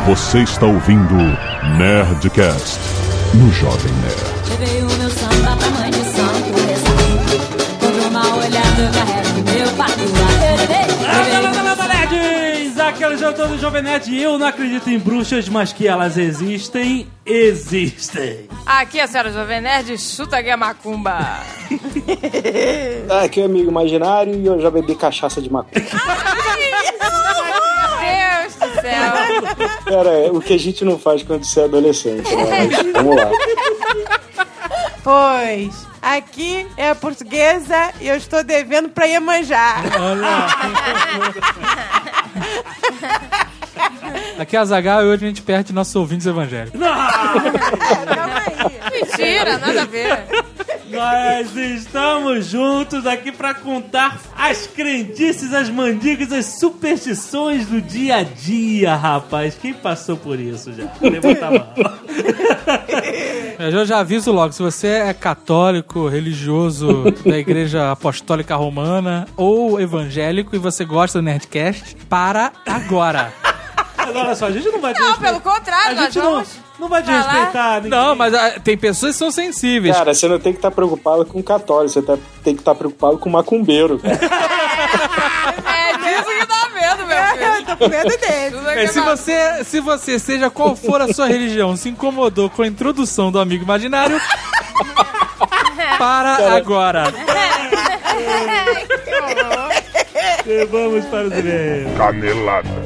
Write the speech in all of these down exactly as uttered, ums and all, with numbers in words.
Você está ouvindo Nerdcast no Jovem Nerd. Levei o meu samba pra mãe de santo rezar. Quando uma olhada eu carrego meu patuá. Nerds! Aqui é o Alexandre do Jovem Nerd. Eu não acredito em bruxas, mas que elas existem, existem. Aqui é a senhora Jovem Nerd, chuta a macumba. Ah, aqui é o amigo imaginário e eu já bebi cachaça de macumba. Deus do céu. Cara, é o que a gente não faz quando você é adolescente, né? Mas, vamos lá. Pois, aqui é a portuguesa e eu estou devendo pra Iemanjá. Aqui é a Zagal e hoje a gente perde nossos ouvintes evangélicos. Calma aí. Mentira, nada a ver. Nós estamos juntos aqui pra contar as crendices, as mandigas, as superstições do dia a dia, rapaz. Quem passou por isso já? Levanta a mão. Eu já aviso logo, se você é católico, religioso da Igreja Apostólica Romana ou evangélico e você gosta do Nerdcast, para agora. Mas olha só, a gente não vai te Não, respeitar. pelo contrário, A nós gente não, vamos não vai te falar. respeitar. Ninguém. Não, mas ah, tem pessoas que são sensíveis. Cara, você não tem que estar preocupado com católico, você tá- tem que estar preocupado com macumbeiro. É disso que dá medo, meu filho. Eu tô com medo dele. Tudo É, aqui se, na- você, se você, seja qual for a sua religião, se incomodou com a introdução do amigo imaginário, para Cara. agora. E vamos para os e-mails. Canelada.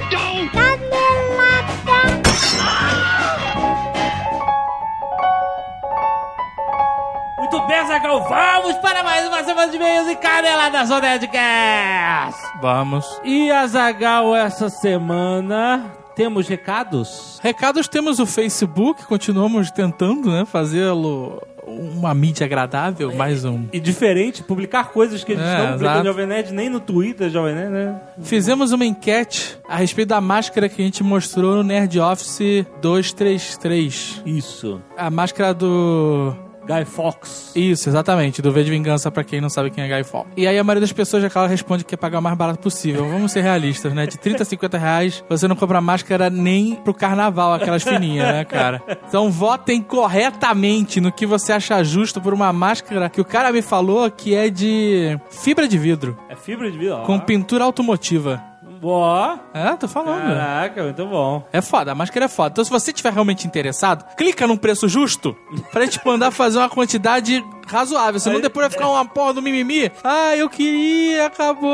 Muito bem, Zagal, vamos para mais uma semana de e-mails e caneladas do Nerdcast. Vamos. E a Zagal, essa semana, temos recados? Recados, temos o Facebook, continuamos tentando, né, fazê-lo uma mídia agradável, mais um. E diferente, publicar coisas que a gente É, não publica exato. no Jovem Nerd, nem no Twitter, Jovem Nerd, né? Fizemos uma enquete a respeito da máscara que a gente mostrou no Nerd Office duzentos e trinta e três. Isso. A máscara do... Guy Fawkes. Isso, exatamente, do V de Vingança, pra quem não sabe quem é Guy Fawkes. E aí a maioria das pessoas já ela responde que quer pagar o mais barato possível. Vamos ser realistas, né? De trinta a cinquenta reais, você não compra máscara nem pro carnaval, aquelas fininhas, né, cara? Então votem corretamente no que você acha justo por uma máscara que o cara me falou que é de fibra de vidro, É fibra de vidro, ó. com pintura automotiva. Ó. É, tô falando. Caraca, muito bom. É foda, a máscara é foda. Então, se você estiver realmente interessado, clica num preço justo pra gente mandar fazer uma quantidade razoável. Senão depois vai ficar uma porra do mimimi. Ah, eu queria, acabou.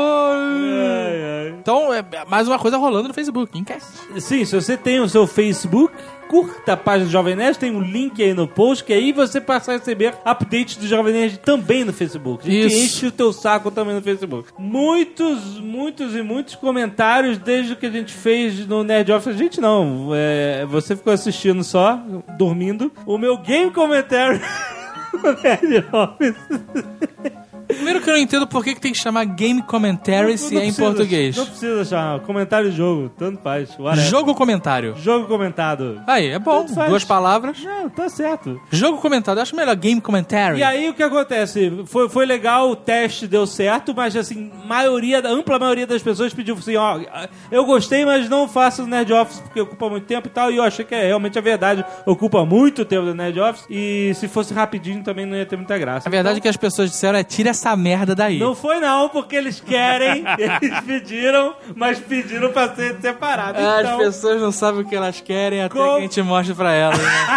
Ai, ai. Então, é mais uma coisa rolando no Facebook. Enquete. Sim, se você tem o seu Facebook, curta a página do Jovem Nerd, tem um link aí no post, que aí você passa a receber updates do Jovem Nerd também no Facebook. A gente Isso. enche o teu saco também no Facebook. Muitos, muitos e muitos comentários desde que a gente fez no Nerd Office. A gente não, é, você ficou assistindo só, dormindo. O meu game commentary no Nerd Office. Primeiro que eu não entendo por que, que tem que chamar Game Commentary se Não é em precisa- português. Não precisa chamar, comentário de jogo, tanto faz. whatever. Jogo comentário. Jogo comentado. Aí, é bom. Tanto faz. Duas palavras. Não, tá certo. Jogo comentado. Eu acho melhor Game Commentary. E aí o que acontece? Foi, foi legal, o teste deu certo, mas assim, maioria, a ampla maioria das pessoas pediu assim, ó, eu gostei, mas não faço o Nerd Office porque ocupa muito tempo e tal, e eu achei que é realmente a verdade, ocupa muito tempo do Nerd Office, e se fosse rapidinho também não ia ter muita graça. A verdade é que as pessoas disseram é tira essa merda daí. Não foi não, porque eles querem, eles pediram, mas pediram pra ser separado. As Então, pessoas não sabem o que elas querem até Com- que a gente mostre pra elas, né?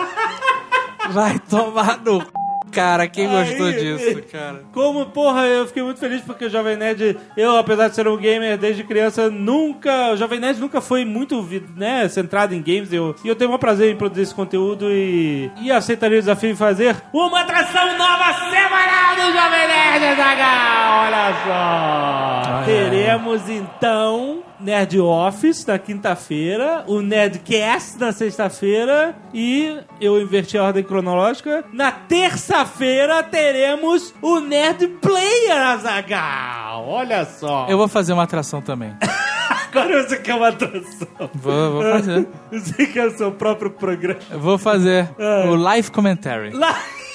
Vai tomar no c... Cara, quem Aí, gostou disso, cara? Como, porra, eu fiquei muito feliz porque o Jovem Nerd, eu, apesar de ser um gamer desde criança, nunca, o Jovem Nerd nunca foi muito, né, centrado em games, eu, e eu tenho um prazer em produzir esse conteúdo e, e aceitaria o desafio de fazer uma atração nova semanal do Jovem Nerd, Azaghal, olha só. Ah, é. Teremos, então, Nerd Office na quinta-feira, o Nerdcast na sexta-feira e eu inverti a ordem cronológica. Na terça-feira teremos o Nerd Player, Azaghal. Olha só. Eu vou fazer uma atração também. Agora você quer uma atração. Vou, vou fazer. Você quer o seu próprio programa. Eu vou fazer É. o Live Commentary. Lá...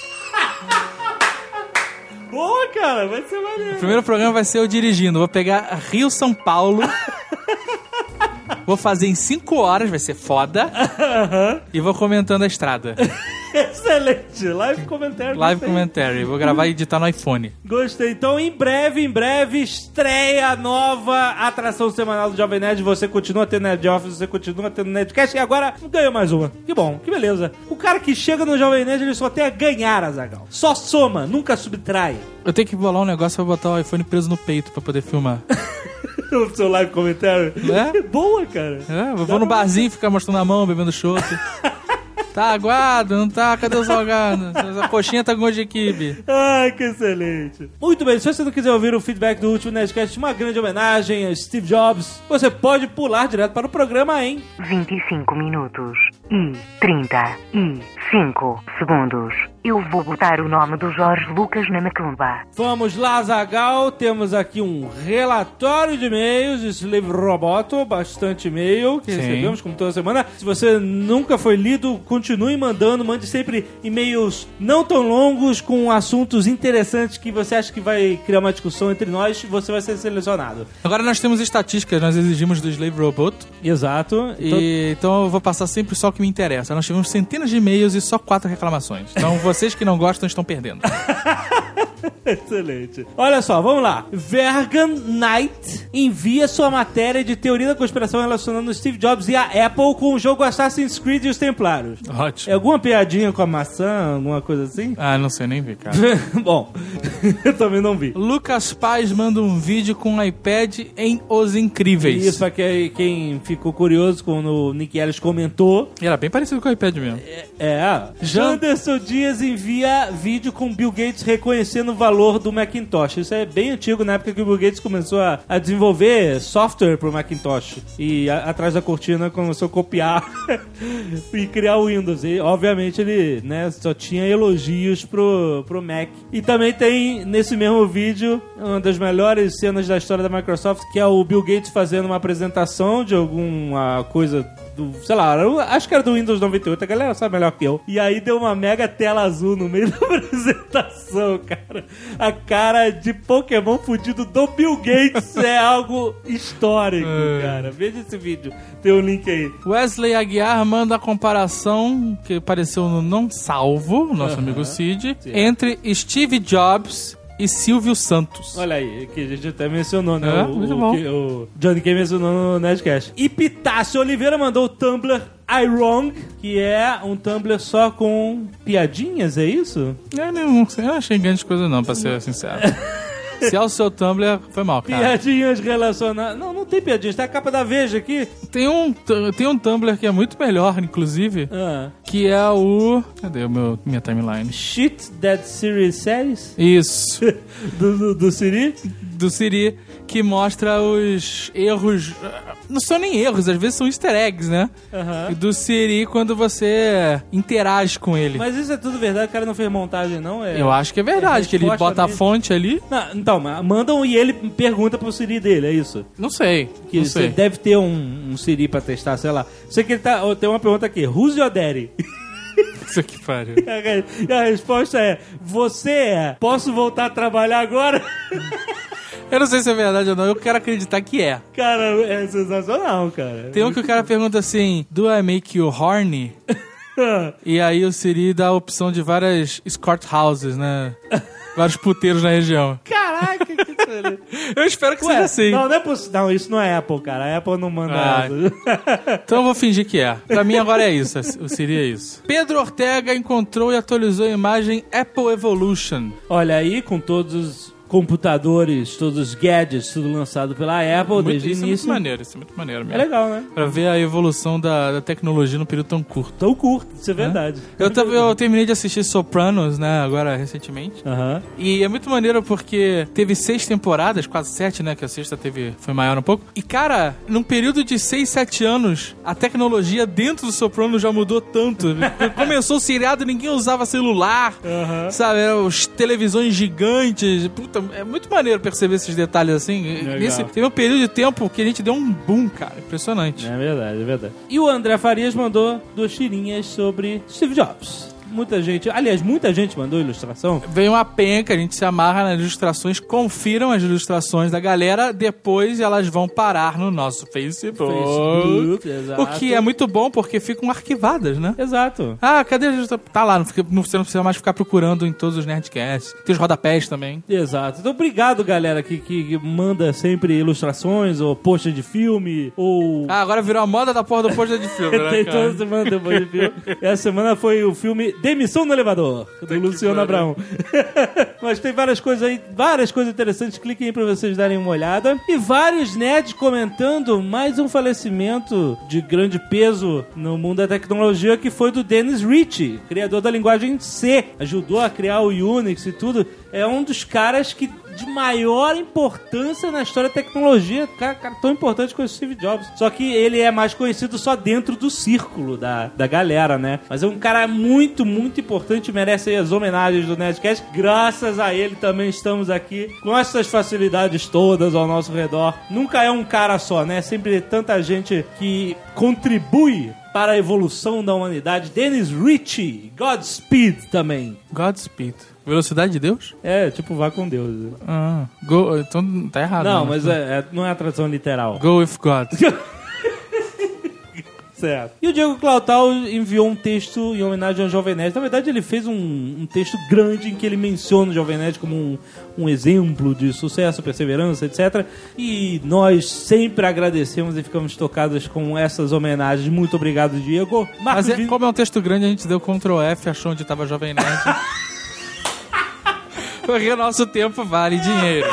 Pô, cara, vai ser maneiro. O primeiro programa vai ser eu dirigindo. Vou pegar Rio-São Paulo Vou fazer em cinco horas, vai ser foda. E vou comentando a estrada. Excelente. Live commentary. Live gostei. commentary. Vou gravar e editar no iPhone. Gostei. Então, em breve, em breve, estreia a nova atração semanal do Jovem Nerd. Você continua tendo Nerd Office, você continua tendo Nerdcast e agora ganhou mais uma. Que bom, que beleza. O cara que chega no Jovem Nerd, ele só tem a ganhar, Azaghal. Só soma, nunca subtrai. Eu tenho que bolar um negócio pra botar o iPhone preso no peito pra poder filmar. O seu live comentário. É? Boa, cara. É, eu vou no barzinho ficar mostrando a mão, bebendo chopp. Tá aguado? Não tá? Cadê o salgado? A coxinha tá com gosto de quibe. Ai, que excelente. Muito bem, se você não quiser ouvir o feedback do último Nerdcast, uma grande homenagem a Steve Jobs, você pode pular direto para o programa em vinte e cinco minutos e trinta e cinco segundos. Eu vou botar o nome do Jorge Lucas na macumba. Vamos lá, Azaghal. Temos aqui um relatório de e-mails de Slave Roboto, bastante e-mail que Sim. recebemos como toda semana. Se você nunca foi lido, continue mandando, mande sempre e-mails não tão longos, com assuntos interessantes que você acha que vai criar uma discussão entre nós, você vai ser selecionado. Agora nós temos estatísticas, nós exigimos do Slave Robot. Exato. E, então eu vou passar sempre só o que me interessa. Nós tivemos centenas de e-mails e só quatro reclamações. Então vocês que não gostam estão perdendo. Excelente. Olha só, vamos lá. Vergan Knight envia sua matéria de teoria da conspiração relacionando Steve Jobs e a Apple com o jogo Assassin's Creed e os Templários. Ótimo. É alguma piadinha com a maçã, alguma coisa assim? Ah, não sei nem ver, cara. Bom, eu também não vi. Lucas Paz manda um vídeo com um iPad em Os Incríveis. Isso, pra que- quem ficou curioso quando o Nick Ellis comentou. E era bem parecido com o iPad mesmo. É, Janderson Dias envia vídeo com Bill Gates reconhecendo o valor do Macintosh. Isso é bem antigo, na época que o Bill Gates começou a, a desenvolver software pro Macintosh. E a, atrás da cortina começou a copiar e criar o Windows. E, obviamente, ele, né, só tinha elogios pro, pro Mac. E também tem, nesse mesmo vídeo, uma das melhores cenas da história da Microsoft, que é o Bill Gates fazendo uma apresentação de alguma coisa do, sei lá, eu acho que era do Windows noventa e oito, a galera sabe melhor que eu. E aí deu uma mega tela azul no meio da apresentação, cara. A cara de Pokémon fudido do Bill Gates é algo histórico, cara. Veja esse vídeo, tem um link aí. Wesley Aguiar manda a comparação que apareceu no Não Salvo, nosso amigo Cid, Sim. entre Steve Jobs e Silvio Santos. Olha aí, que a gente até mencionou, né? É, o, muito o, bom. que o Johnny K mencionou no Nerdcast. E Pitácio Oliveira mandou o Tumblr iWrong, que é um Tumblr só com piadinhas, é isso? Eu não sei, eu não achei grande coisa não, pra ser sincero. Se é o seu Tumblr, foi mal, cara. Piadinhas relacionadas... Não, não tem piadinhas, tem a capa da Veja aqui. Tem um, tem um Tumblr que é muito melhor, inclusive, Ah. que é o... Cadê o meu, minha timeline? Shit That Siri Says, Isso, do, do, do Siri. do Siri, que mostra os erros... Não são nem erros, às vezes são easter eggs, né? Aham. Do Siri quando você interage com ele. Mas isso é tudo verdade, o cara não fez montagem, não? É... Eu acho que é verdade, é que ele resposta bota a mesmo. fonte ali. Não, então, mas mandam e ele pergunta pro Siri dele, é isso? Não sei, Que não você sei. deve ter um, um Siri pra testar, sei lá. Sei que ele tá... Tem uma pergunta aqui. Who's your daddy? Isso que pariu. E a resposta é... Você é. Posso voltar a trabalhar agora? Eu não sei se é verdade ou não, eu quero acreditar que é. Cara, é sensacional, cara. Tem um que o cara pergunta assim, do I make you horny? E aí o Siri dá a opção de várias escort houses, né? Vários puteiros na região. Caraca, que excelente. Eu espero que Ué, seja assim. Não, não é poss... Não, isso não é Apple, cara. A Apple não manda Ah. essa. Então eu vou fingir que é. Pra mim agora é isso, o Siri é isso. Pedro Ortega encontrou e atualizou a imagem Apple Evolution. Olha aí, com todos os computadores, todos os gadgets, tudo lançado pela Apple Muito, desde o isso é muito início. maneiro, isso é muito maneiro É mesmo. legal, né? Pra ver a evolução da, da tecnologia num período tão curto. Tão curto, isso é verdade. Eu, tava- eu terminei de assistir Sopranos, né, agora recentemente. Aham. E é muito maneiro porque teve seis temporadas, quase sete, né? Que a sexta teve, foi maior um pouco. E, cara, num período de seis, sete anos, a tecnologia dentro do Soprano já mudou tanto. Começou o seriado, ninguém usava celular, sabe? Eram os televisões gigantes. Puta, é muito maneiro perceber esses detalhes assim. Legal. Nesse, teve um período de tempo que a gente deu um boom, cara. Impressionante. É verdade, é verdade. E o André Farias mandou duas tirinhas sobre Steve Jobs. muita gente, aliás, muita gente mandou ilustração. Vem uma penca, a gente se amarra nas ilustrações, confiram as ilustrações da galera, depois elas vão parar no nosso Facebook. Facebook, exato. O que é muito bom, porque ficam arquivadas, né? Exato. Ah, cadê a ilustração? Tá lá, não fica, não, você não precisa mais ficar procurando em todos os Nerdcasts. Tem os rodapés também. Exato. Então, obrigado, galera, que, que manda sempre ilustrações, ou post de filme, ou... Ah, agora virou a moda da porra do post de filme, né, Tem cara? toda semana tem post de filme. Essa semana foi o filme Demissão no Elevador, do Luciano Abraão. Mas tem várias coisas aí, várias coisas interessantes. Cliquem aí pra vocês darem uma olhada. E vários nerds comentando mais um falecimento de grande peso no mundo da tecnologia, que foi do Dennis Ritchie, criador da linguagem C. Ajudou a criar o Unix e tudo. É um dos caras que de maior importância na história da tecnologia. Cara, cara tão importante quanto o Steve Jobs. Só que ele é mais conhecido só dentro do círculo da, da galera, né? Mas é um cara muito, muito importante. Merece aí as homenagens do Nerdcast. Graças a ele também estamos aqui com essas facilidades todas ao nosso redor. Nunca é um cara só, né? Sempre tanta gente que contribui para a evolução da humanidade. Dennis Ritchie, Godspeed também. Godspeed. Velocidade de Deus? É, tipo, vá com Deus. Ah, go, então tá errado. Não, né? mas é, é, não é a tradução literal. Go with God. Certo. E o Diego Clautal enviou um texto em homenagem ao Jovem Nerd. Na verdade, ele fez um, um texto grande em que ele menciona o Jovem Nerd como um, um exemplo de sucesso, perseverança, etcétera. E nós sempre agradecemos e ficamos tocados com essas homenagens. Muito obrigado, Diego. Marcos Mas é, Vin- como é um texto grande, a gente deu control F, achou onde tava Jovem Nerd. Porque o nosso tempo vale dinheiro.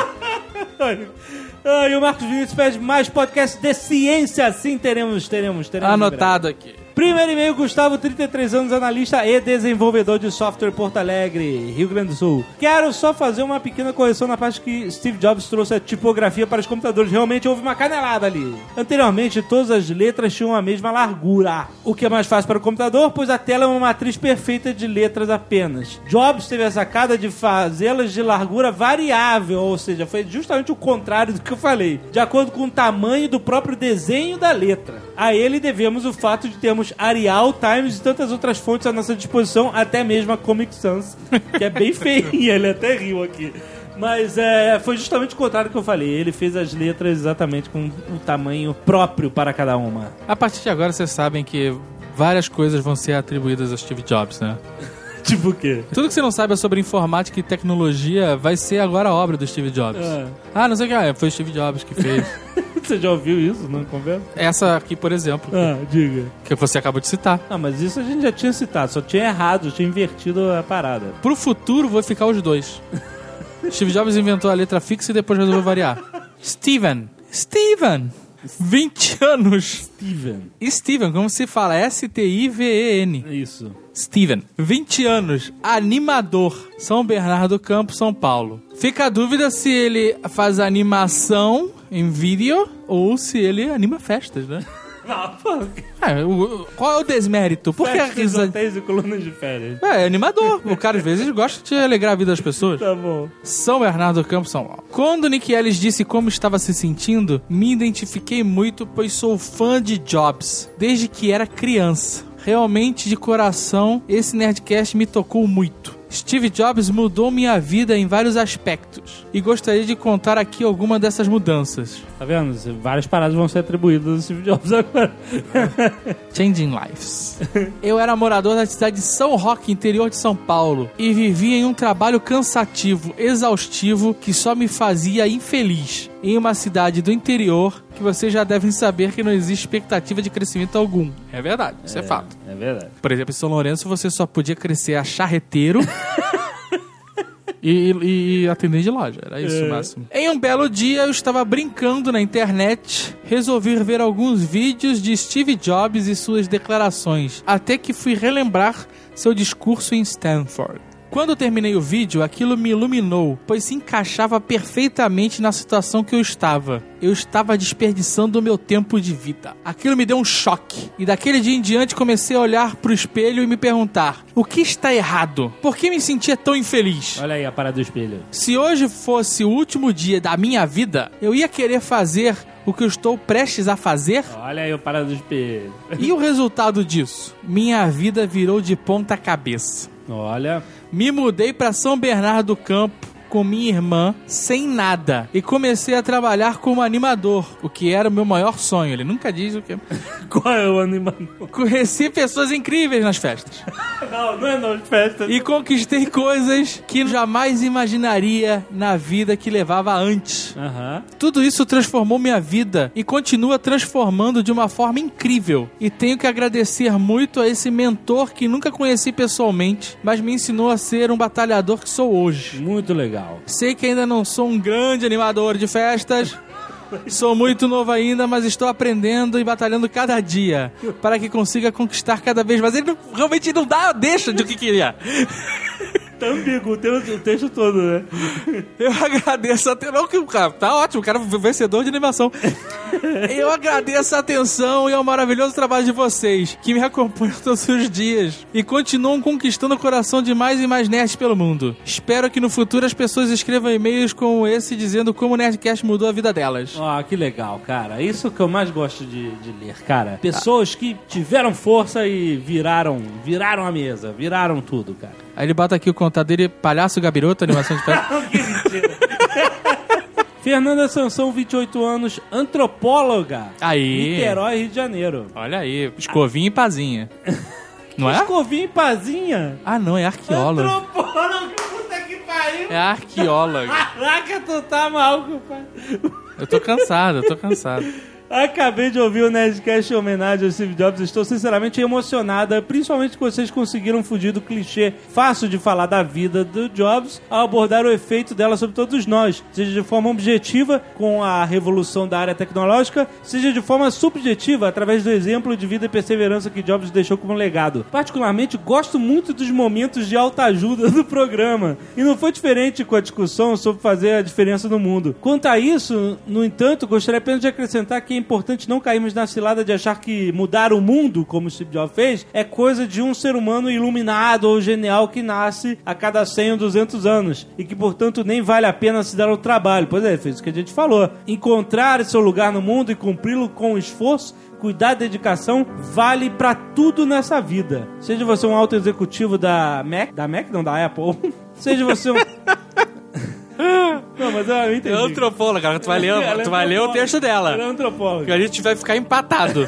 Ah, e o Marcos Vinícius pede mais podcasts de ciência. Sim, teremos, teremos, teremos. Anotado aqui. Primeiro e-mail, Gustavo, trinta e três anos, analista e desenvolvedor de software, Porto Alegre, Rio Grande do Sul. Quero só fazer uma pequena correção na parte que Steve Jobs trouxe a tipografia para os computadores. Realmente houve uma canelada ali. Anteriormente, todas as letras tinham a mesma largura, o que é mais fácil para o computador, pois a tela é uma matriz perfeita de letras apenas. Jobs teve a sacada de fazê-las de largura variável, ou seja, foi justamente o contrário do que eu falei, de acordo com o tamanho do próprio desenho da letra. A ele devemos o fato de termos Arial, Times e tantas outras fontes à nossa disposição, até mesmo a Comic Sans, que é bem feinha, ele até riu aqui. Mas é, foi justamente o contrário que eu falei. Ele fez as letras exatamente com o tamanho próprio para cada uma. A partir de agora, vocês sabem que várias coisas vão ser atribuídas a Steve Jobs, né? Tipo o quê? Tudo que você não sabe sobre informática e tecnologia vai ser agora a obra do Steve Jobs. É. Ah, não sei o que. Ah, foi o Steve Jobs que fez. Você já ouviu isso na conversa? Essa aqui, por exemplo, Ah, diga. que você acabou de citar. Ah, mas isso a gente já tinha citado, só tinha errado, tinha invertido a parada. Pro futuro, vou ficar os dois. Steve Jobs inventou a letra fixa e depois resolveu variar. Steven. Steven. vinte anos. Steven. Steven, como se fala? S T I V E N. Isso. Steven, vinte anos, animador, São Bernardo do Campo, São Paulo. Fica a dúvida se ele faz animação em vídeo ou se ele anima festas, né? Ah, pô. É, o- qual é o desmérito? Por que a Festas, risa... hotéis e colunas de férias. É, é animador. O cara, às vezes, gosta de alegrar a vida das pessoas. Tá bom. São Bernardo do Campo, São Paulo. Quando o Nick Ellis disse como estava se sentindo, me identifiquei muito, pois sou fã de Jobs, desde que era criança. Realmente, de coração, esse Nerdcast me tocou muito. Steve Jobs mudou minha vida em vários aspectos, e gostaria de contar aqui alguma dessas mudanças. Tá vendo? Várias paradas vão ser atribuídas ao Steve Jobs agora. Changing Lives. Eu era morador da cidade de São Roque, interior de São Paulo, e vivia em um trabalho cansativo, exaustivo, que só me fazia infeliz. Em uma cidade do interior, que vocês já devem saber que não existe expectativa de crescimento algum. É verdade, isso é, é fato. É verdade. Por exemplo, em São Lourenço você só podia crescer a charreteiro e, e, e atender de loja. Era isso É. o máximo. Em um belo dia, eu estava brincando na internet, resolvi ver alguns vídeos de Steve Jobs e suas declarações, até que fui relembrar seu discurso em Stanford. Quando eu terminei o vídeo, aquilo me iluminou, pois se encaixava perfeitamente na situação que eu estava. Eu estava desperdiçando o meu tempo de vida. Aquilo me deu um choque. E daquele dia em diante comecei a olhar pro espelho e me perguntar: o que está errado? Por que me sentia tão infeliz? Olha aí a parada do espelho. Se hoje fosse o último dia da minha vida, eu ia querer fazer o que eu estou prestes a fazer? Olha aí o parado do espelho. E o resultado disso? Minha vida virou de ponta cabeça. Olha. Me mudei para São Bernardo do Campo com minha irmã, sem nada, e comecei a trabalhar como animador, o que era o meu maior sonho. Ele nunca diz o que. Qual é o animador? Conheci pessoas incríveis nas festas. Não, não é não de festa. E conquistei coisas que jamais imaginaria na vida que levava antes. Aham. Tudo isso transformou minha vida e continua transformando de uma forma incrível. E tenho que agradecer muito a esse mentor que nunca conheci pessoalmente, mas me ensinou a ser um batalhador que sou hoje. Muito legal. Sei que ainda não sou um grande animador de festas, sou muito novo ainda, mas estou aprendendo e batalhando cada dia para que consiga conquistar cada vez mais. Ele não, realmente não dá, deixa de o que queria. Tá ambíguo o texto, o texto todo, né? Eu agradeço a atenção. Tá ótimo, o cara é vencedor de animação. Eu agradeço a atenção e ao maravilhoso trabalho de vocês, que me acompanham todos os dias e continuam conquistando o coração de mais e mais nerds pelo mundo. Espero que no futuro as pessoas escrevam e-mails como esse dizendo como o Nerdcast mudou a vida delas. Ah, que legal, cara. Isso que eu mais gosto de, de ler, cara. Pessoas que tiveram força e viraram, viraram a mesa, viraram tudo, cara. Aí ele bota aqui o contato dele, Palhaço Gabiroto, animação de festa. Que mentira. Fernanda Sansão, vinte e oito anos, antropóloga. Aí. Niterói, Rio de Janeiro. Olha aí, escovinha e pazinha. Não é? Escovinha e pazinha? Ah, não, é arqueóloga. Antropóloga, puta que pariu. É arqueóloga. Caraca, tu tá maluco, pai. Eu tô cansado, eu tô cansado. Acabei de ouvir o Nerdcast em homenagem ao Steve Jobs. Estou sinceramente emocionada, principalmente que vocês conseguiram fugir do clichê fácil de falar da vida do Jobs ao abordar o efeito dela sobre todos nós, seja de forma objetiva, com a revolução da área tecnológica, seja de forma subjetiva, através do exemplo de vida e perseverança que Jobs deixou como legado. Particularmente, gosto muito dos momentos de autoajuda do programa, e não foi diferente com a discussão sobre fazer a diferença no mundo. Quanto a isso, no entanto, gostaria apenas de acrescentar que é importante não cairmos na cilada de achar que mudar o mundo, como o Steve Jobs fez, é coisa de um ser humano iluminado ou genial que nasce a cada cem ou duzentos anos e que, portanto, nem vale a pena se dar o trabalho. Pois é, fez o que a gente falou. Encontrar seu lugar no mundo e cumpri-lo com esforço, cuidado e dedicação vale pra tudo nessa vida. Seja você um alto executivo da Mac, da Mac não, da Apple, seja você um... Não, mas eu entendi. É antropóloga, cara. Tu vai ler, tu vai ler o texto dela. Ela é antropóloga. Que a gente vai ficar empatado.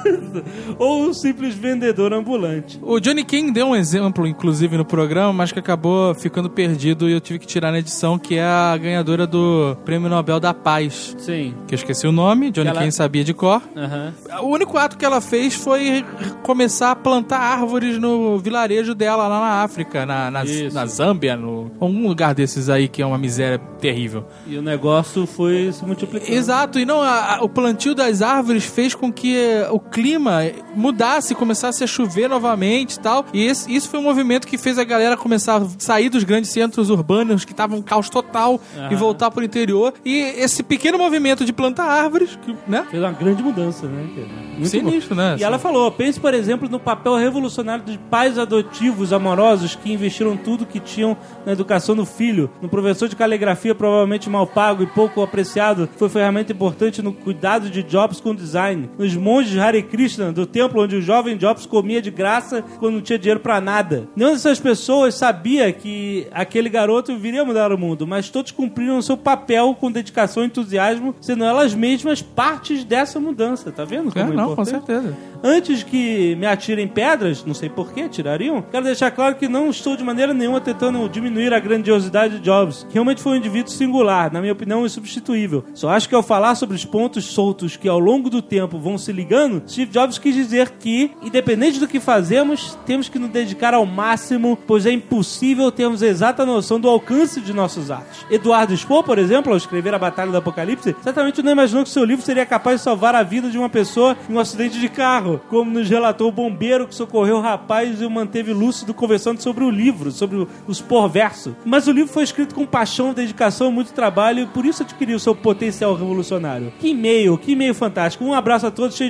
Ou um simples vendedor ambulante. O Johnny King deu um exemplo, inclusive, no programa, mas que acabou ficando perdido e eu tive que tirar na edição, que é a ganhadora do Prêmio Nobel da Paz. Sim. Que eu esqueci o nome, Johnny ela... King sabia de cor. Uhum. O único ato que ela fez foi começar a plantar árvores no vilarejo dela lá na África, na, na, na Zâmbia, no, algum lugar desses aí que é uma miséria terrível. E o negócio foi se multiplicando. Exato, e não, a, a, o plantio das árvores fez com que o clima mudasse, começasse a chover novamente e tal. E esse, isso foi um movimento que fez a galera começar a sair dos grandes centros urbanos que estavam um caos total ah. e voltar pro interior. E esse pequeno movimento de plantar árvores, que, né? Fez uma grande mudança, né? Muito sinistro, bom. né? E assim. ela falou, pense, por exemplo, no papel revolucionário dos pais adotivos amorosos que investiram tudo que tinham na educação do filho, no professor de caligrafia provavelmente mal pago e pouco apreciado, foi ferramenta importante no cuidado de Jobs com design, nos monges Hare Krishna do templo onde o jovem Jobs comia de graça quando não tinha dinheiro pra nada. Nenhuma dessas pessoas sabia que aquele garoto viria mudar o mundo, mas todos cumpriram o seu papel com dedicação e entusiasmo, sendo elas mesmas partes dessa mudança. Tá vendo como é, é não, importante? Com certeza. Antes que me atirem pedras, não sei por que tirariam, quero deixar claro que não estou de maneira nenhuma tentando diminuir a grandiosidade de Jobs, que realmente foi um indivíduo singular, na minha opinião insubstituível. Só acho que ao falar sobre os pontos soltos que ao longo do tempo vão se ligando, Steve Jobs quis dizer que, independente do que fazemos, temos que nos dedicar ao máximo, pois é impossível termos a exata noção do alcance de nossos atos. Eduardo Spohr, por exemplo, ao escrever A Batalha do Apocalipse, certamente não imaginou que seu livro seria capaz de salvar a vida de uma pessoa em um acidente de carro, como nos relatou o bombeiro que socorreu o rapaz e o manteve lúcido conversando sobre o livro, sobre o, o Spohr verso. Mas o livro foi escrito com paixão, dedicação, muito trabalho e por isso adquiriu seu potencial revolucionário. Que e-mail, que e-mail fantástico. Um abraço a todos, cheio de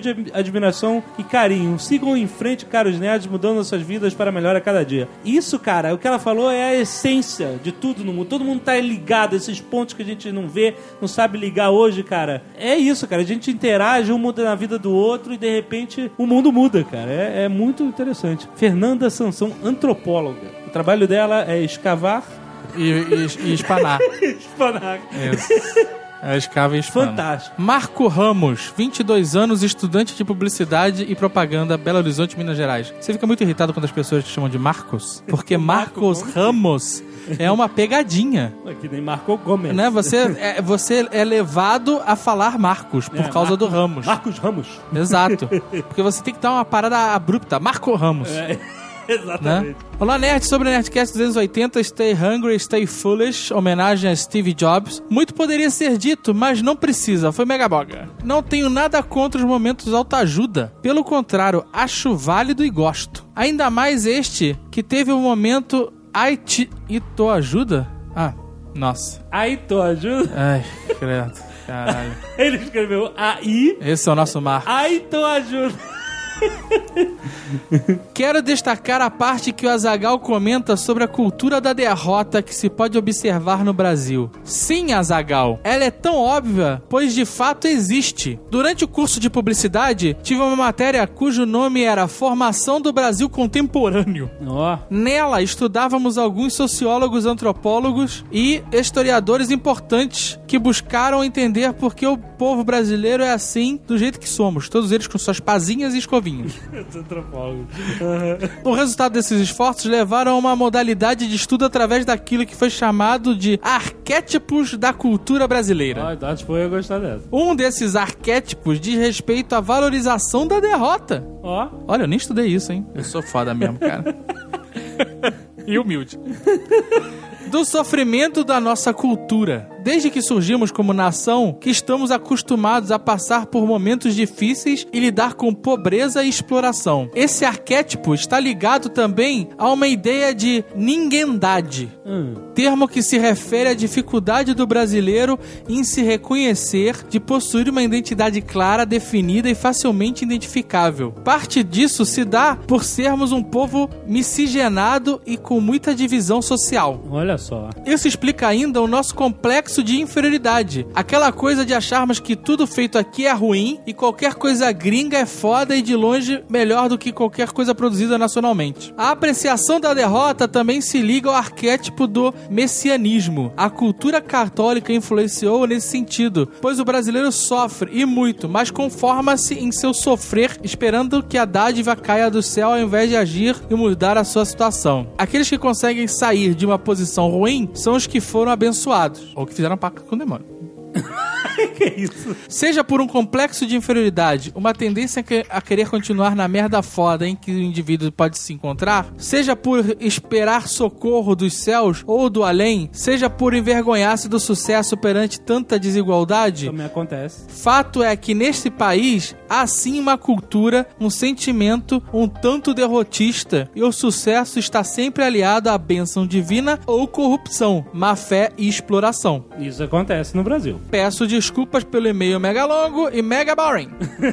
admiração e carinho. Sigam em frente, caros nerds, mudando as suas vidas para melhor a cada dia. Isso, cara, o que ela falou é a essência de tudo no mundo. Todo mundo tá ligado, esses pontos que a gente não vê, não sabe ligar hoje, cara. É isso, cara. A gente interage, um muda na vida do outro e, de repente, o mundo muda, cara. É, é muito interessante. Fernanda Sansão, antropóloga. O trabalho dela é escavar... E, e, e espanar. Espanar. Isso. É, escava e espana. Fantástico. Marco Ramos, vinte e dois anos, estudante de publicidade e propaganda, Belo Horizonte, Minas Gerais. Você fica muito irritado quando as pessoas te chamam de Marcos? Porque Marcos Ramos é uma pegadinha. É que nem Marco Gomes. Né? Você, é, você é levado a falar Marcos por É, causa Marcos- do Ramos. Marcos Ramos. Exato. Porque você tem que dar uma parada abrupta. Marco Ramos. É, exatamente. Né? Olá, Nerd, sobre Nerdcast duzentos e oitenta, Stay Hungry, Stay Foolish, homenagem a Steve Jobs. Muito poderia ser dito, mas não precisa, foi mega boga. Não tenho nada contra os momentos autoajuda. Pelo contrário, acho válido e gosto. Ainda mais este, que teve o momento Ai te e tô ajuda? Ah, nossa. Aí, tô, ajuda. Ai, credo. Caralho. Ele escreveu aí. Esse é o nosso Marco. Aí, tô, ajuda. Quero destacar a parte que o Azaghal comenta sobre a cultura da derrota que se pode observar no Brasil. Sim, Azaghal, ela é tão óbvia, pois de fato existe. Durante o curso de publicidade, tive uma matéria cujo nome era Formação do Brasil Contemporâneo. Ó. Nela, estudávamos alguns sociólogos, antropólogos e historiadores importantes que buscaram entender por que o povo brasileiro é assim, do jeito que somos, todos eles com suas pazinhas e escovinhas. Antropólogo. O resultado desses esforços levaram a uma modalidade de estudo através daquilo que foi chamado de arquétipos da cultura brasileira. Ó, então, tipo, eu ia gostar dessa. Um desses arquétipos diz respeito à valorização da derrota. Ó. Olha, eu nem estudei isso, hein? Eu sou foda mesmo, cara. E humilde. Do sofrimento da nossa cultura. Desde que surgimos como nação, que estamos acostumados a passar por momentos difíceis e lidar com pobreza e exploração. Esse arquétipo está ligado também a uma ideia de ninguém-dade, Hum. termo que se refere à dificuldade do brasileiro em se reconhecer, de possuir uma identidade clara, definida e facilmente identificável. Parte disso se dá por sermos um povo miscigenado e com muita divisão social. Olha só. Isso explica ainda o nosso complexo de inferioridade. Aquela coisa de acharmos que tudo feito aqui é ruim e qualquer coisa gringa é foda e de longe melhor do que qualquer coisa produzida nacionalmente. A apreciação da derrota também se liga ao arquétipo do messianismo. A cultura católica influenciou nesse sentido, pois o brasileiro sofre e muito, mas conforma-se em seu sofrer, esperando que a dádiva caia do céu ao invés de agir e mudar a sua situação. Aqueles que conseguem sair de uma posição ruim são os que foram abençoados, ou que fizeram pacto com o demônio. Que isso? Seja por um complexo de inferioridade, uma tendência a que- a querer continuar na merda foda em que o indivíduo pode se encontrar, seja por esperar socorro dos céus ou do além, seja por envergonhar-se do sucesso perante tanta desigualdade, Também acontece. fato é que neste país há sim uma cultura, um sentimento um tanto derrotista e o sucesso está sempre aliado à bênção divina ou corrupção, má fé e exploração. Isso acontece no Brasil. Peço desculpas pelo e-mail mega longo e mega boring.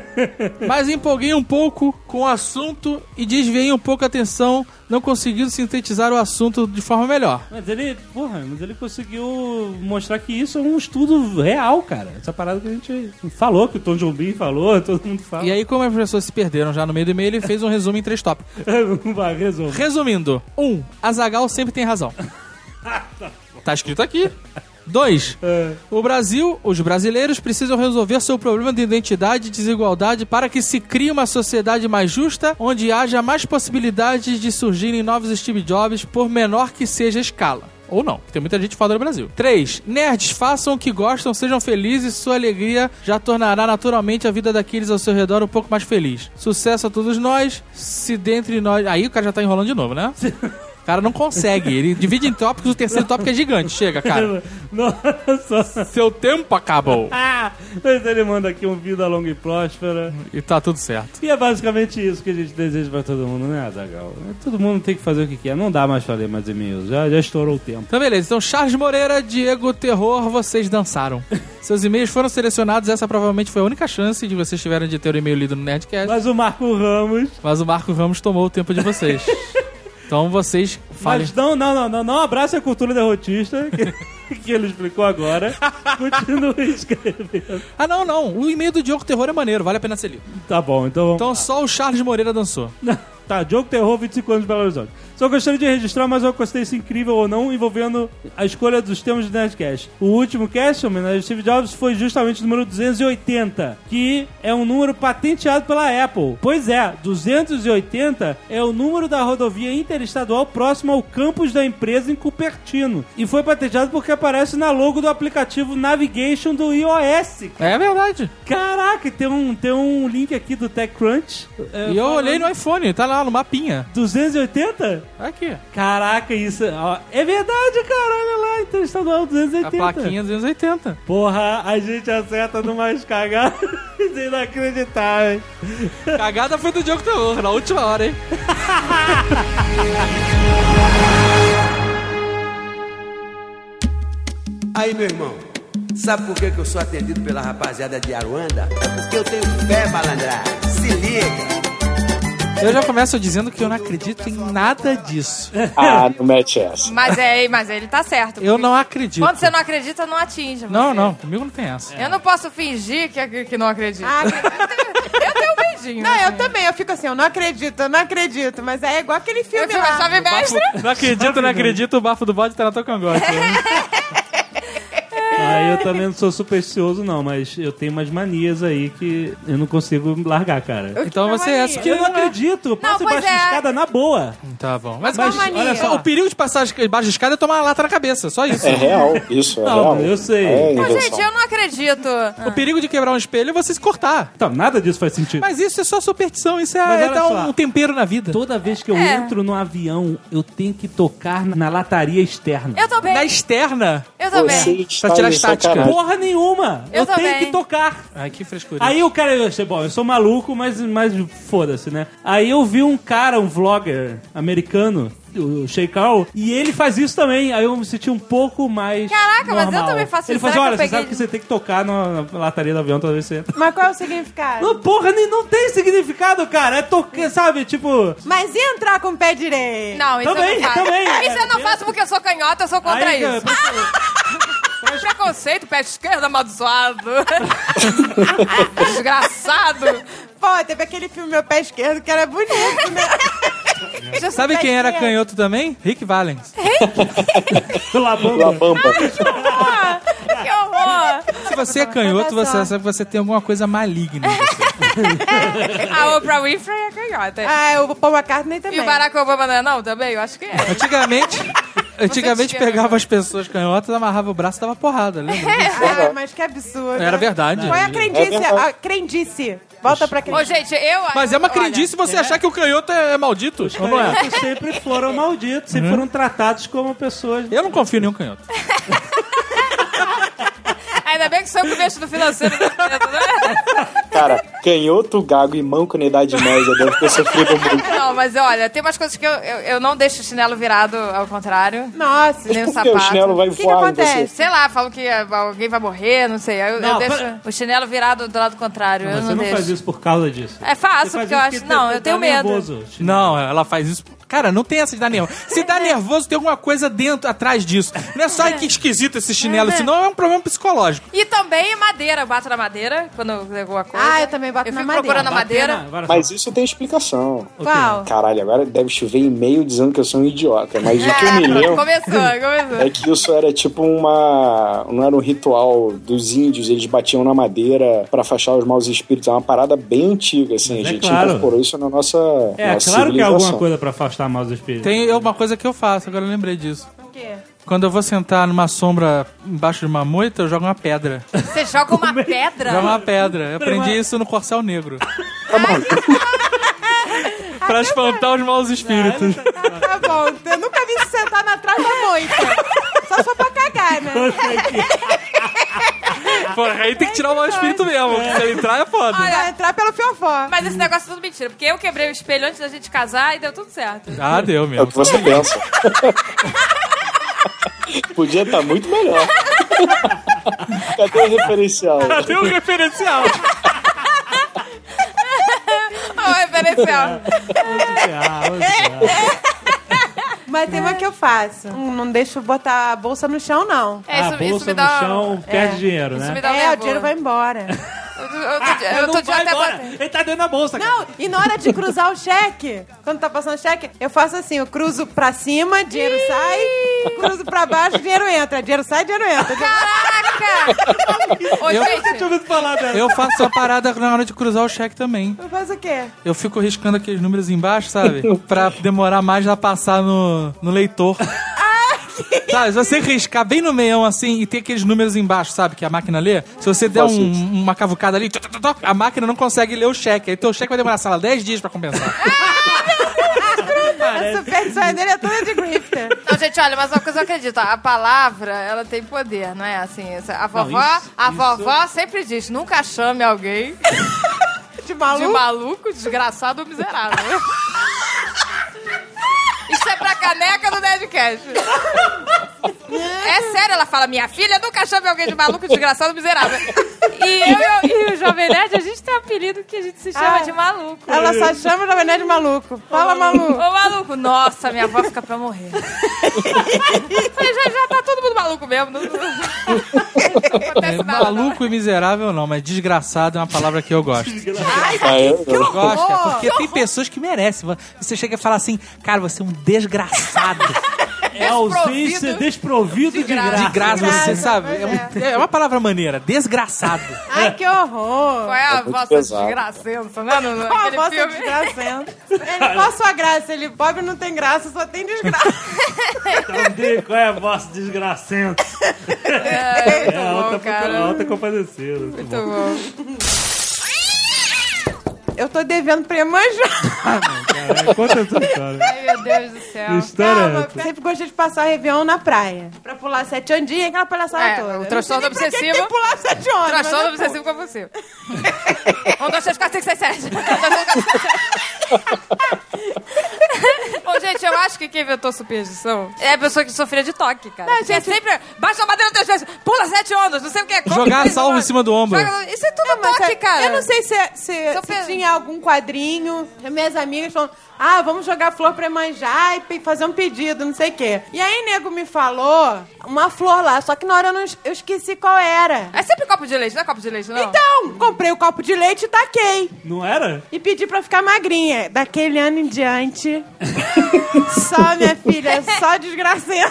Mas empolguei um pouco com o assunto e desviei um pouco a atenção, não conseguindo sintetizar o assunto de forma melhor. Mas ele, porra, mas ele conseguiu mostrar que isso é um estudo real, cara. Essa parada que a gente falou, que o Tom Jobim falou, todo mundo fala. E aí, como as pessoas se perderam já no meio do e-mail, ele fez um resumo em três tópicos. Vai, resolve. Resumindo, um, Azaghal sempre tem razão. Tá escrito aqui. Dois, o Brasil, os brasileiros precisam resolver seu problema de identidade e desigualdade para que se crie uma sociedade mais justa, onde haja mais possibilidades de surgirem novos Steve Jobs, por menor que seja a escala. Ou não, tem muita gente foda no Brasil. três. Nerds, façam o que gostam, sejam felizes, sua alegria já tornará naturalmente a vida daqueles ao seu redor um pouco mais feliz. Sucesso a todos nós, se dentre nós... Aí o cara já tá enrolando de novo, né? O cara não consegue. Ele divide em tópicos, o terceiro tópico é gigante. Chega, cara. Nossa. Seu tempo acabou. Ah, mas ele manda aqui um vida longa e próspera. E tá tudo certo. E é basicamente isso que a gente deseja pra todo mundo, né, Azaghal? Todo mundo tem que fazer o que quer. Não dá mais pra ler mais e-mails. Já, já estourou o tempo. Então, beleza. Então, Charles Moreira, Diego Terror, vocês dançaram. Seus e-mails foram selecionados. Essa provavelmente foi a única chance de vocês tiverem de ter o e-mail lido no Nerdcast. Mas o Marco Ramos... Mas o Marco Ramos tomou o tempo de vocês. Então, vocês falem. Mas não, não, não, não, não abraça a cultura derrotista que, que ele explicou agora. Continue escrevendo. Ah, não, não. O e-mail do Diogo Terror é maneiro. Vale a pena ser lido. Tá bom, então vamos Então, lá. só o Charles Moreira dançou. Tá, Diogo Terror, vinte e cinco anos de Belo Horizonte. Só gostaria de registrar mais uma coincidência incrível ou não envolvendo a escolha dos temas do Nerdcast. O último cast, homenagem a Steve Jobs, foi justamente o número duzentos e oitenta, que é um número patenteado pela Apple. Pois é, duzentos e oitenta é o número da rodovia interestadual próximo ao campus da empresa em Cupertino. E foi patenteado porque aparece na logo do aplicativo Navigation do iOS. É verdade. Caraca, tem um, tem um link aqui do TechCrunch. É, E eu falando- olhei no iPhone. Tá lá no mapinha. duzentos e oitenta? Aqui. Caraca, isso... Ó, é verdade, cara. Olha lá, interestadual duzentos e A oitenta. plaquinha duzentos e oitenta. Porra, a gente acerta numas cagadas inacreditáveis. Cagada foi do Diogo Terror, na última hora, hein? Aí, meu irmão, sabe por que, que eu sou atendido pela rapaziada de Aruanda? É porque eu tenho fé, malandragem. Se liga. Eu já começo dizendo que eu não acredito em nada disso. Ah, não mete essa. Mas, é, mas ele tá certo. Eu porque não acredito. Quando você não acredita, não atinge. Você. Não, não. Comigo não tem essa. Eu não posso fingir que, que não acredito. Ah, Eu tenho um beijinho. não, eu também. Eu fico assim, eu não acredito, eu não acredito. Mas é igual aquele Eu filme fico lá. chave mestre. Não acredito, não acredito, o bafo do bode tá na tua cangote. Ah, eu também não sou supersticioso, não, mas eu tenho umas manias aí que eu não consigo largar, cara. Então você é essa Porque eu não acredito, eu passo Não, pois embaixo de é. escada na boa. Tá bom. Mas, Mas, mania. olha só, o perigo de passar embaixo de escada é tomar uma lata na cabeça, só isso. É real, isso, é Não, real. eu sei. É Não, invenção. gente, eu não acredito. O perigo de quebrar um espelho é você se cortar. Então, nada disso faz sentido. Mas isso é só superstição, isso Mas é, é olha dar só. um tempero na vida. Toda vez que eu É. entro no avião, eu tenho que tocar na lataria externa. Eu também. Na externa. Eu também. Você está Pra tirar de estática. sacanagem. Porra nenhuma! Eu Eu, tenho também. que tocar. Ai, que frescura. Aí o cara, eu achei, bom, eu sou maluco, mas, mas foda-se, né? Aí eu vi um cara, um vlogger americano, o Sheikal, e ele faz isso também. Aí eu me senti um pouco mais Caraca, mas eu normal. também faço Ele isso. fala, Será olha, que eu você sabe peguei- que você tem que tocar na, na lataria do avião toda vez que você entra. Mas qual é o significado? Não, porra, nem, não tem significado, cara. É tocar, sabe? Tipo... Mas e entrar com o pé direito? Não, isso Também, eu não faço. também. Isso eu não faço porque eu sou canhota, eu sou contra Aí, isso. Preconceito, pé esquerdo amaldiçoado. Desgraçado. Pô, teve aquele filme Meu Pé Esquerdo que era bonito, né? Sabe quem era canhoto também? Rick Valens. La Bamba. La Bamba. Que horror. Se você é canhoto, Olha você só. sabe que você tem alguma coisa maligna em você. A Oprah Winfrey é canhota. Ah, o Paul McCartney também. E o Barack Obama não é não? Também? Eu acho que é. Antigamente, antigamente tinha- pegava as pessoas canhotas, amarrava o braço e dava porrada, lembra? Ah, mas que absurdo. Era verdade. Foi a crendice, É verdade. a crendice. Volta pra Ô, crendice. gente, eu... Mas é uma olha, crendice você achar que o canhoto é maldito, ou não é? Eles sempre foram malditos, sempre foram tratados como pessoas... Eu não confio em nenhum canhoto. Ainda bem que sou eu que mexo no financeiro do planeta, né? Cara, canhoto, gago e manco na Idade Média deve ter sofrido muito. Não, mas olha, tem umas coisas que eu, eu, eu não deixo o chinelo virado ao contrário. Nossa. Nem o Por que o sapato. chinelo vai O que que voar em acontece? você? Sei lá, falam que alguém vai morrer, não sei. Aí eu, eu Não, deixo para- o chinelo virado do lado contrário. Mas eu você não, não deixo. faz isso por causa disso. É fácil, Você faz porque eu isso acho. porque Não, tá- eu tenho tá medo. nervoso. Não, ela faz isso... Cara, não tem essa de dar nervoso. Se dá nervoso, tem alguma coisa dentro, atrás disso. Não é só ai, que esquisito esse chinelo, senão é um problema psicológico. E também madeira. Eu bato na madeira quando eu der alguma coisa. Ah, eu também bato eu na fico madeira. procurando a madeira. Bacana, agora só. Mas isso tem explicação. Qual? Caralho, agora deve chover e-mail dizendo que eu sou um idiota. Mas o que eu me lembro Começou, começou. é que isso era tipo uma... Não era um ritual dos índios, eles batiam na madeira pra afastar os maus espíritos. É uma parada bem antiga, assim. Mas A é gente claro. incorporou isso na nossa, É, nossa claro que é alguma civilização. coisa pra afastar mal dos espíritos. Tem uma coisa que eu faço, agora eu lembrei disso. O quê? Quando eu vou sentar numa sombra embaixo de uma moita, eu jogo uma pedra. Você joga uma pedra? Jogo uma pedra. Eu aprendi isso no Corcel Negro. pra espantar os maus espíritos. Tá bom, eu nunca me sentar na trava moita. Só se for pra cagar, né? Pô, aí tem que tirar o mau espírito mesmo. Se ele entrar, é foda. Vai entrar pelo fiofó. Mas esse negócio é tudo mentira, porque eu quebrei o espelho antes da gente casar e deu tudo certo. Ah, deu É o mesmo. que você pensa. Podia estar muito melhor. Cadê o referencial? Cadê o referencial? Ó, o referencial. Mas tem uma que eu faço. Hum, Não deixo botar a bolsa no chão, não. É, Ah, isso, bolsa isso me no dá... chão, perde É. dinheiro, Isso né? me dá É, nervoso. o dinheiro vai embora. Eu, eu, eu, eu, não tô de vai até embora. botando. Ele tá dentro da bolsa, cara. Não, e na hora de cruzar o cheque, quando tá passando o cheque, eu faço assim, eu cruzo pra cima, dinheiro sai, cruzo pra baixo, dinheiro entra. Dinheiro sai, dinheiro entra. Caraca! Ô, Eu- Tinha gente, ouvido falar dela. Eu faço uma parada na hora de cruzar o cheque também. Eu faço o quê? Eu fico riscando aqueles números embaixo, sabe? Pra demorar mais a passar no, no leitor. Sabe, se você riscar bem no meião assim e ter aqueles números embaixo, sabe? Que a máquina lê. Se você der Faço um- isso. uma cavucada ali, tch, tch, tch, a máquina não consegue ler o cheque. Aí teu cheque vai demorar, sei lá, dez dias pra compensar. A superstição dele é toda de grifter. não, gente, olha, mas uma coisa eu acredito, a palavra, ela tem poder, não é assim? essa- A vovó, isso- a isso- vovó sempre diz, nunca chame alguém De maluco. de maluco, desgraçado ou miserável. Isso é pra caneca do Nerdcast. É sério, ela fala, minha filha, nunca chame alguém de maluco, desgraçado ou miserável. E eu, eu e o Jovem Nerd, a gente tem um apelido que a gente se chama Ah. de maluco. Ela só chama o Jovem Nerd de maluco. Fala, Ô, maluco. maluco, nossa, minha avó fica pra morrer. Falei, já, já tá todo mundo maluco mesmo. Não, não, não acontece É, nada. maluco e miserável não, mas desgraçado é uma palavra que eu gosto. Ah, eu, eu, Eu gosto, cara, porque tem pessoas que merecem. Você chega e fala assim, cara, você é um desgraçado. É ausência, desprovido de graça. De graça, você graça, sabe? pois É, um- é uma palavra maneira, desgraçado. Ai, que horror. Qual é a muito vossa pesado. desgracença, né? No, Qual a naquele vossa filme. desgraçando? Ele, qual a sua graça? Ele, pobre não tem graça, só tem desgraça. Então, de- qual é a vossa desgracenta? É, muito É bom, alta, cara. alta compadecida. Muito bom. Eu tô devendo pra Iemanjá. Caralho, conta essa história. Ai, meu Deus do céu. Que história é Calma, essa? sempre gostei de passar o Réveillon na praia. Pra pular sete ondinhas, aquela palhaçada É, toda. o Eu transtorno não sei nem pra que obsessivo. que tem pular sete ondas. mas Transtorno eu obsessivo compulsivo. Um, dois, três, quatro, cinco, seis, sete. Um, dois, três, quatro, cinco, seis, sete. Bom, gente, eu acho que quem inventou superstição é a pessoa que sofria de toque, cara. Não, Porque gente- é sempre baixa a madeira três vezes, pula sete ondas, não sei o que. come Jogar três salvo ondas. em cima do ombro. Joga- Isso é tudo Não, mas toque, é- cara. Eu não sei se, se, Só se pe- tinha algum quadrinho. Minhas amigas falam, ah, vamos jogar flor pra Iemanjá e pe- fazer um pedido, não sei o quê. E aí, nego me falou uma flor lá, só que na hora eu, não, es- eu esqueci qual era. É sempre copo de leite, não é copo de leite, não? Então, comprei o copo de leite e taquei. Não era? E pedi pra ficar magrinha. Daquele ano em diante, só, minha filha, só desgraceira.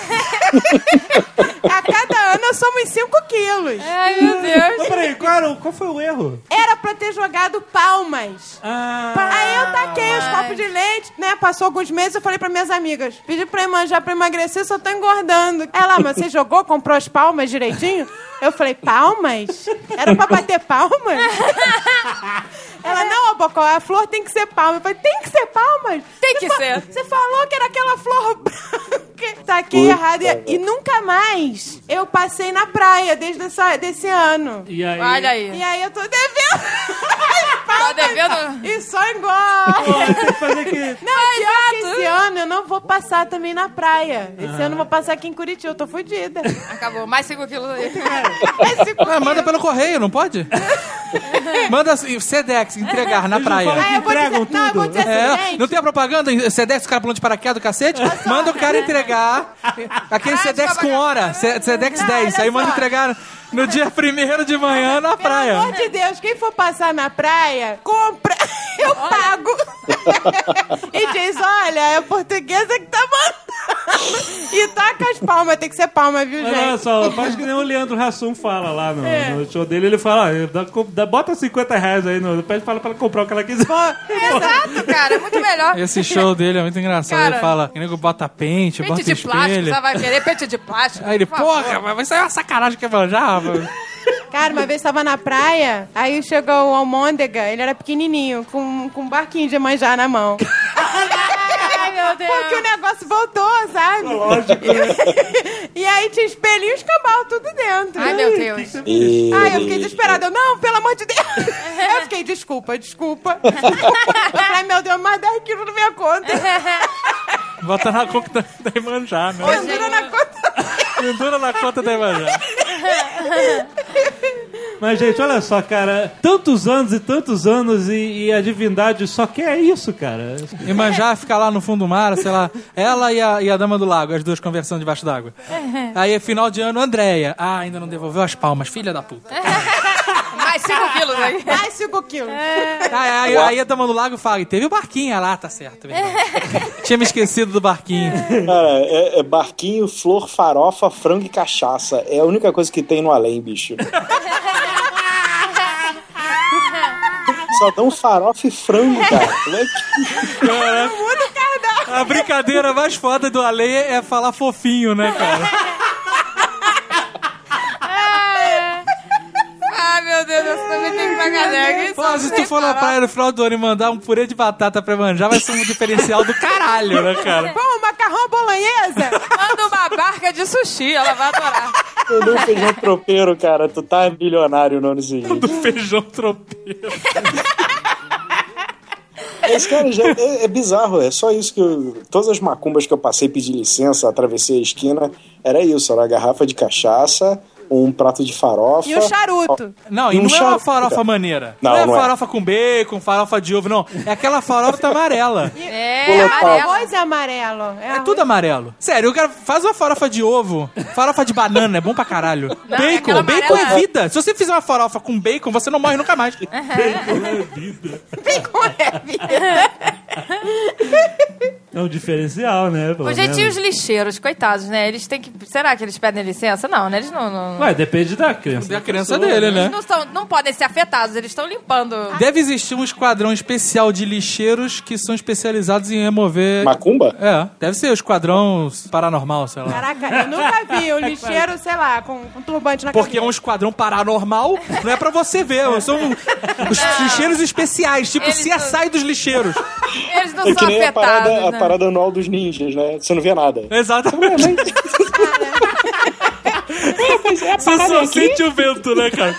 A cada ano eu somo uns cinco quilos. Ai, meu Deus. Mas peraí, qual, era o- qual foi o erro? Era pra ter jogado palmas. Ah, Aí eu taquei os mas- copos de leite, né? Passou alguns meses, eu falei pra minhas amigas, pedi pra Iemanjá pra emagrecer, só tô engordando. Ela, mas você jogou, comprou as palmas direitinho? Eu falei, palmas? Era pra bater palmas? Ela, não, ô Bocó, a flor tem que ser palma. Eu falei, tem que ser palmas? Tem Você que fa- ser. Você falou que era aquela flor branca. Taquei errado. E, e nunca mais eu passei na praia desde essa, desse ano. E aí? Olha aí. E aí eu tô devendo. as Tá palmas devendo? E só engorda. Pô, tem que fazer que... Não, pior que esse ano eu não vou passar também na praia. Esse ano eu vou passar aqui em Curitiba, eu tô fodida. Acabou. Mais cinco quilos aí. Esse Ah, manda pelo correio, não pode? Manda assim, Sedex entregar na Eles não falam praia. Ah, eu vou Entregam dizer, não, eu vou tudo. dizer assim, É, gente. não tem a propaganda em Sedex, o cara pulando de paraquedas do cacete? Manda o cara entregar aquele Ah, Sedex com hora, Se- Sedex Não, dez. olha Aí manda só. entregar no dia primeiro de manhã na Pelo praia. amor de Deus, quem for passar na praia, compra. Eu pago. E diz, olha, é a portuguesa que tá mandando. E taca as palmas, tem que ser palma, viu, Mas olha gente? só, faz que nem o Leandro Hassum fala lá no, É. no show dele. Ele fala, ah, dá, dá- bota cinquenta reais aí, no, pede fala pra ela comprar o que ela quiser. Pô, Exato, cara. É muito melhor. Esse show dele é muito engraçado. Cara, ele fala, que nego bota pente, Pente bota de plástico, espelho. você vai querer pente de plástico. Aí ele, por favor. porra, mas vai sair uma sacanagem que é manjar, rapaz. cara, uma vez tava na praia, aí chegou o Almôndega, ele era pequenininho, com, com um barquinho de manjar na mão. Ai, meu Deus. Porque o negócio voltou, sabe? Lógico. E aí tinha espelhinho e escambau tudo dentro. Ai, meu Deus. E... Ai, eu fiquei desesperada. Eu, não, pelo amor de Deus. Eu fiquei, desculpa, desculpa. Eu falei, meu Deus, mais dez quilos na minha conta. Bota na conta da Iemanjá, né? Pendura na conta. Pendura na conta da Iemanjá. Mas, gente, olha só, cara. Tantos anos e tantos anos e, e a divindade só quer isso, cara. Iemanjá fica lá no fundo do mar, sei lá. Ela e a, e a Dama do Lago, as duas conversando debaixo d'água. Aí, final de ano, Andréia. Ah, ainda não devolveu as palmas, filha da puta. Mais cinco quilos aí. Mais cinco quilos. Aí, aí, aí a Dama do Lago fala, e teve o barquinho. Ah, lá, tá certo. É verdade. Tinha me esquecido do barquinho. Cara, é, é barquinho, flor, farofa, frango e cachaça. É a única coisa que tem no além, bicho. Só dão farofa e frango, cara. Como é que... Caraca. A brincadeira mais foda do além é falar fofinho, né, cara? Ai, meu Deus, eu também tenho que pagar nega. Pô, se tu for na praia no final do ano e mandar um purê de batata pra manjar, vai ser um diferencial do caralho, né, cara? Pô, macarrão bolonhesa. Manda uma barca de sushi, ela vai adorar. Do feijão tropeiro, cara. Tu tá milionário no ano seguinte. Do feijão tropeiro. Esse cara já é, é bizarro, é só isso que eu... Todas as macumbas que eu passei, pedi licença, atravessei a esquina, era isso, era a garrafa de cachaça, um prato de farofa... E o charuto. Não, E e um não é uma charuto, farofa cara. maneira. Não, Não, é não é. farofa com bacon, farofa de ovo, não. É aquela farofa amarela. É, Colocado. amarelo. Arroz é amarelo. É tudo amarelo. Sério, o cara faz uma farofa de ovo, farofa de banana, é bom pra caralho. Não, bacon, aquela bacon amarela- é vida. Se você fizer uma farofa com bacon, você não morre nunca mais. Bacon é vida. É um diferencial, né? pelo Ô, gente, e menos. os lixeiros, coitados, né? Eles têm que... Será que eles pedem licença? Não, né? Eles não... não... Ué, depende da criança. Da criança pessoa, dele, né? né? Eles não, são, não podem ser afetados, eles estão limpando. Deve existir um esquadrão especial de lixeiros que são especializados em remover... Macumba? É, deve ser o esquadrão paranormal, sei lá. Caraca, eu nunca vi um lixeiro, sei lá, com um turbante na Porque é cabeça. um esquadrão paranormal, não é pra você ver, são os lixeiros especiais, tipo Eles C S I dos lixeiros. Eles não É que são nem a afetados, parada, a né? parada anual dos ninjas, né? Você não vê nada. Exatamente. Você só sente o vento, né, cara?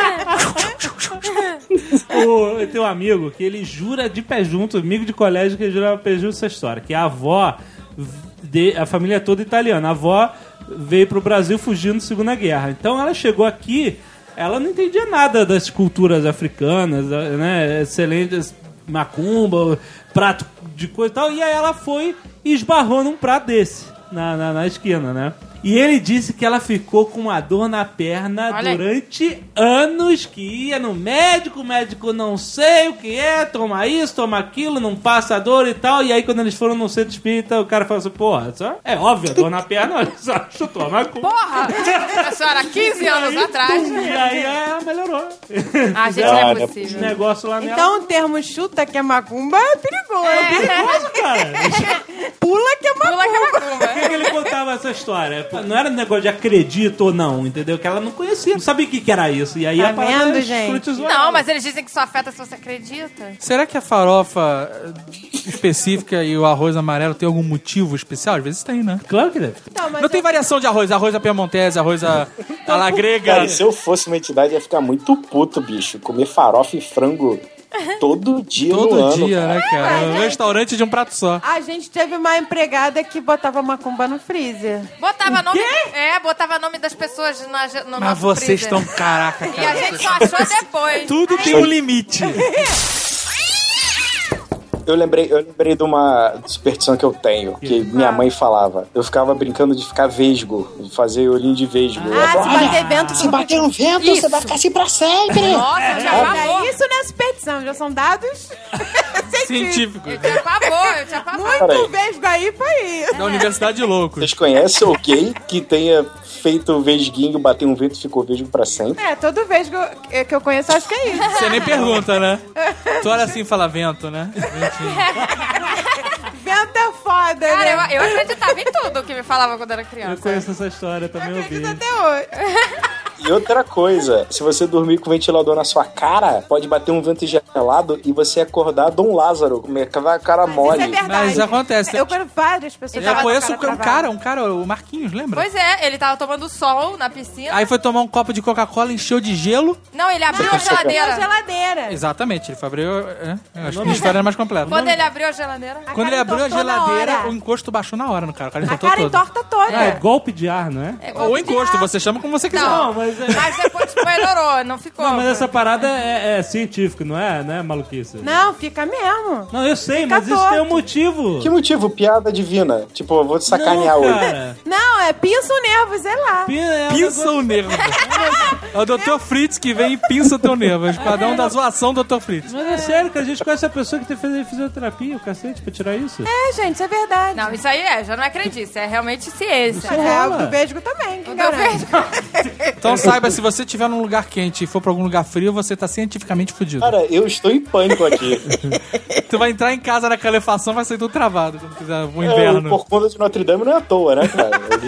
O- Eu tenho um amigo que ele jura de pé junto, amigo de colégio que ele jura de pé junto essa história, que a avó, de, a família toda italiana, a avó veio pro Brasil fugindo da Segunda Guerra. Então ela chegou aqui, ela não entendia nada das culturas africanas, né, excelentes macumba, prato de coisa e tal, e aí ela foi e esbarrou num prato desse, na, na, na esquina, né? E ele disse que ela ficou com uma dor na perna Olha aí. durante anos, que ia no médico, o médico não sei o que é, toma isso, toma aquilo, não passa dor e tal. E aí quando eles foram no centro espírita, o cara falou assim, porra, só é óbvio, a dor na perna, olha só, chutou a macumba. Porra! A senhora, quinze anos atrás. E aí ela melhorou. Ah, gente, Ah, não é não é Esse possível. negócio lá nela. Então o termo chuta que é macumba é perigoso. É. perigoso, cara. Pula que é macumba. Pula que é Por macumba. que, que ele contava essa história? Não era um negócio de acredito ou não, entendeu? Que ela não conhecia, não sabia o que, que era isso. E aí Tá a parada vendo, gente? escrotizou Não, ela. mas eles dizem que só afeta se você acredita. Será que a farofa específica e o arroz amarelo tem algum motivo especial? Às vezes tem, né? Claro que deve. Não, mas Não tem eu- variação de arroz, arroz à piemontese, arroz à, à la grega. Cara, se eu fosse uma entidade, ia ficar muito puto, bicho. Comer farofa e frango todo dia no Todo ano. dia, né, cara? mas Um é- restaurante de um prato só. A gente teve uma empregada que botava macumba no freezer. Botava nome... É, botava nome das pessoas na, no Mas nosso vocês freezer. estão... Caraca, E a cara. gente só achou depois. Tudo tem um limite. Eu lembrei, eu lembrei de uma superstição que eu tenho, que minha mãe falava. Eu ficava brincando de ficar vesgo, de fazer olhinho de vesgo. Ela Ah, se falava, bater vento... se bater no vento, Isso. você vai ficar assim pra sempre. Nossa, eu tinha pavor. É, isso não é superstição, já são dados científicos. Científico. Eu tinha pavor, eu tinha pavor. Muito Peraí. vesgo aí foi isso. Da Universidade de Loucos. Vocês conhecem alguém que tenha feito vesguinho, bater um vento e ficou vesgo pra sempre? É, todo vesgo que eu conheço, acho que é isso. Você nem pergunta, né? Tu olha assim e fala vento, né? Ventinho. Vento é foda, Cara, né? eu, eu acreditava em tudo que me falava quando era Eu criança. conheço essa história, também ouvi. Acredito até hoje. E outra coisa, se você dormir com o ventilador na sua cara, pode bater um vento gelado e você acordar Dom Lázaro, com a cara mole. Isso é verdade. Mas acontece. Eu conheço várias pessoas. Eu que já tava conheço com a um travada. cara, um cara, o Marquinhos, lembra? Pois é, ele tava tomando sol na piscina. Aí foi tomar um copo de Coca-Cola, encheu de gelo. Não, ele abriu Não, a geladeira. a geladeira. Exatamente, ele foi abrir. É, acho que a história era mais completa. Quando ele abriu a geladeira... A Quando ele cara abriu a entortou na geladeira, hora. o encosto baixou na hora no cara. O cara A entortou cara todo. entorta toda. Ah, é golpe de ar, não é? É Ou golpe de encosto, ar. você chama como você quiser. Não, mas é... Mas depois melhorou, não ficou. Não, mas essa parada é, é científica, não é, não é maluquice. Não, fica mesmo. Não, eu sei, Fica mas isso torto. tem um motivo. Que motivo? Piada divina. Tipo, eu vou te sacanear não, hoje. cara. Não, é pinça o nervo, sei lá. Pin- é um Pinça negócio- o nervo. É o doutor Fritz que vem e pinça teu nervo. É o esquadrão da zoação do doutor Fritz. Mas é sério que a gente conhece a pessoa que tem que fazer fisioterapia, o cacete, pra tirar isso? É, gente, isso é verdade. Não, isso aí é, já não é crendice, é realmente ciência. Mas é, rola. o do vesgo também, que O do garante. Então saiba, se você estiver num lugar quente e for pra algum lugar frio, você tá cientificamente fudido. Cara, eu estou em pânico aqui. Tu vai entrar em casa na calefação, vai sair tudo travado quando fizer o É, inverno. por conta de Notre Dame não é à toa, né, cara? Ele-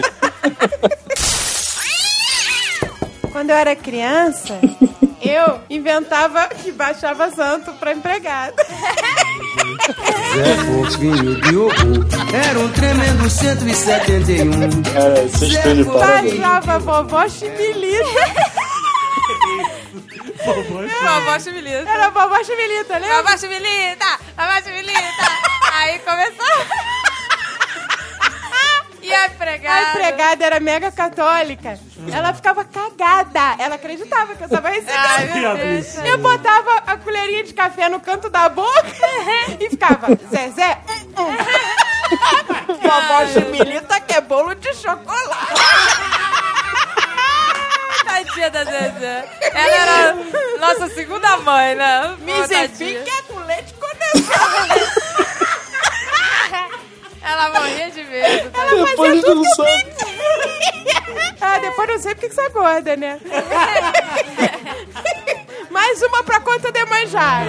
Quando eu era criança, eu inventava que baixava santo pra empregada. Zé Fofinho de Ouro era um tremendo cento e setenta e um. Cara, vocês estão de parabéns. Baixava vovó Chimilita. Vovó Chibilita. Era vovó Chimilita, lembra? Vovó Chibilita, vovó Chibilita. Aí começou... E a empregada? A empregada era mega católica. Ela ficava cagada. Ela acreditava que eu tava recebendo. Ai, meu Deus. Eu botava a colherinha de café no canto da boca e ficava, Zezé, hum, hum. Vovó Chimilita quer bolo de chocolate. Tadinha da Zezé. Ela era nossa segunda mãe, né? Miss Tadinha. enfim quer com leite condensado. Ela morria de medo. Ela Depois fazia de tudo não que eu sabe. queria. Ah, depois não sei porque que você é gorda, né? Mais uma pra conta de manjar.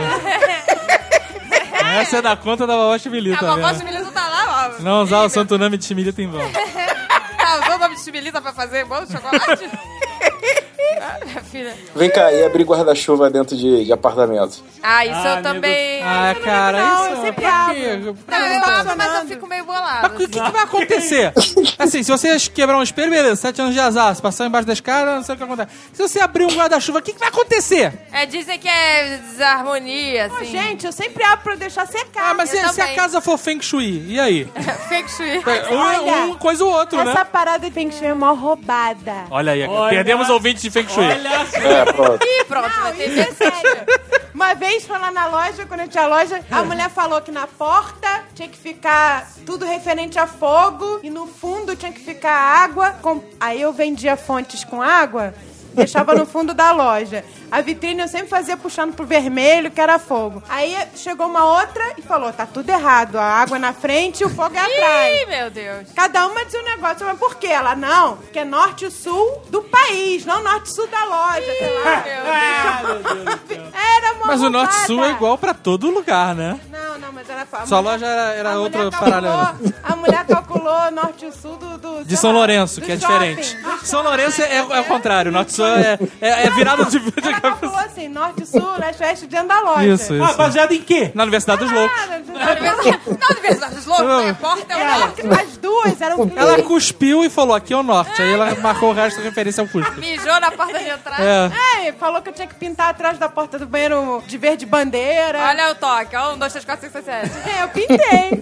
Essa é da conta da vovó A Chibilita, vovó né? Chibilita tá lá, ó. Não usar o santo nome de Chibilita em vão. Tá usando o nome de Chibilita pra fazer bolo de chocolate? Ah, minha filha. Vem cá, e abrir guarda-chuva dentro de, de apartamento? Ah, isso Ah, eu nego- também... Ah, cara, não, isso eu sempre pra abro. quê? Não, eu tá abro, mas eu funcionando. fico meio Mas bolada. o que, que vai acontecer? Assim, se você quebrar um espelho, beleza, sete anos de azar, se passar embaixo da escada, não sei o que acontece. Se você abrir um guarda-chuva, o que, que vai acontecer? É, dizem que é desarmonia, Ô, assim. gente, eu sempre abro pra deixar secar. Ah, mas eu se, se a também. casa for Feng Shui, e aí? Feng Shui. Um, Olha, um coisa ou outro, Essa né? parada de Feng Shui é mó roubada. Olha aí, Olha. perdemos ouvintes de Feng Shui. Olha só. É, pronto. Ih, pronto, vai ter Isso é sério. Uma vez foi lá na loja, quando eu tinha loja, a mulher falou que na porta tinha que ficar tudo referente a fogo e no fundo tinha que ficar água. Com... Aí eu vendia fontes com água, deixava no fundo da loja. A vitrine eu sempre fazia puxando pro vermelho, que era fogo. Aí chegou uma outra e falou, tá tudo errado, a água é na frente e o fogo é atrás. Ih, meu Deus. Cada uma dizia um negócio, mas por quê? Ela, não, porque é norte e sul do país, não norte e sul da loja, sei lá. Ah, meu Deus do céu. Era uma Mas o roubada. Norte-Sul é igual pra todo lugar, né? Não, não, mas era... a Sua mulher- loja era, era a outra mulher calculou- paralela. A mulher calculou norte e sul do... do De sei São lá, Lourenço, do que é shopping, diferente. do São Lourenço é, é o contrário, Norte-Sul é, é, é virado de vida. Ela calculou assim, norte, sul, leste, oeste, dentro da loja. Isso, Ah, isso. baseado em quê? Na Universidade dos Loucos. Ah, Na Universidade, na Universidade dos Loucos, né? a porta é o norte. As duas eram... Ela cuspiu e falou, aqui é o Norte. Aí ela marcou o resto da referência ao cuspe. Mijou na porta de entrada. É. É, falou que eu tinha que pintar atrás da porta do banheiro de verde bandeira. Olha o toque, ó. Um, dois, três, quatro, cinco, seis, sete. É, eu pintei.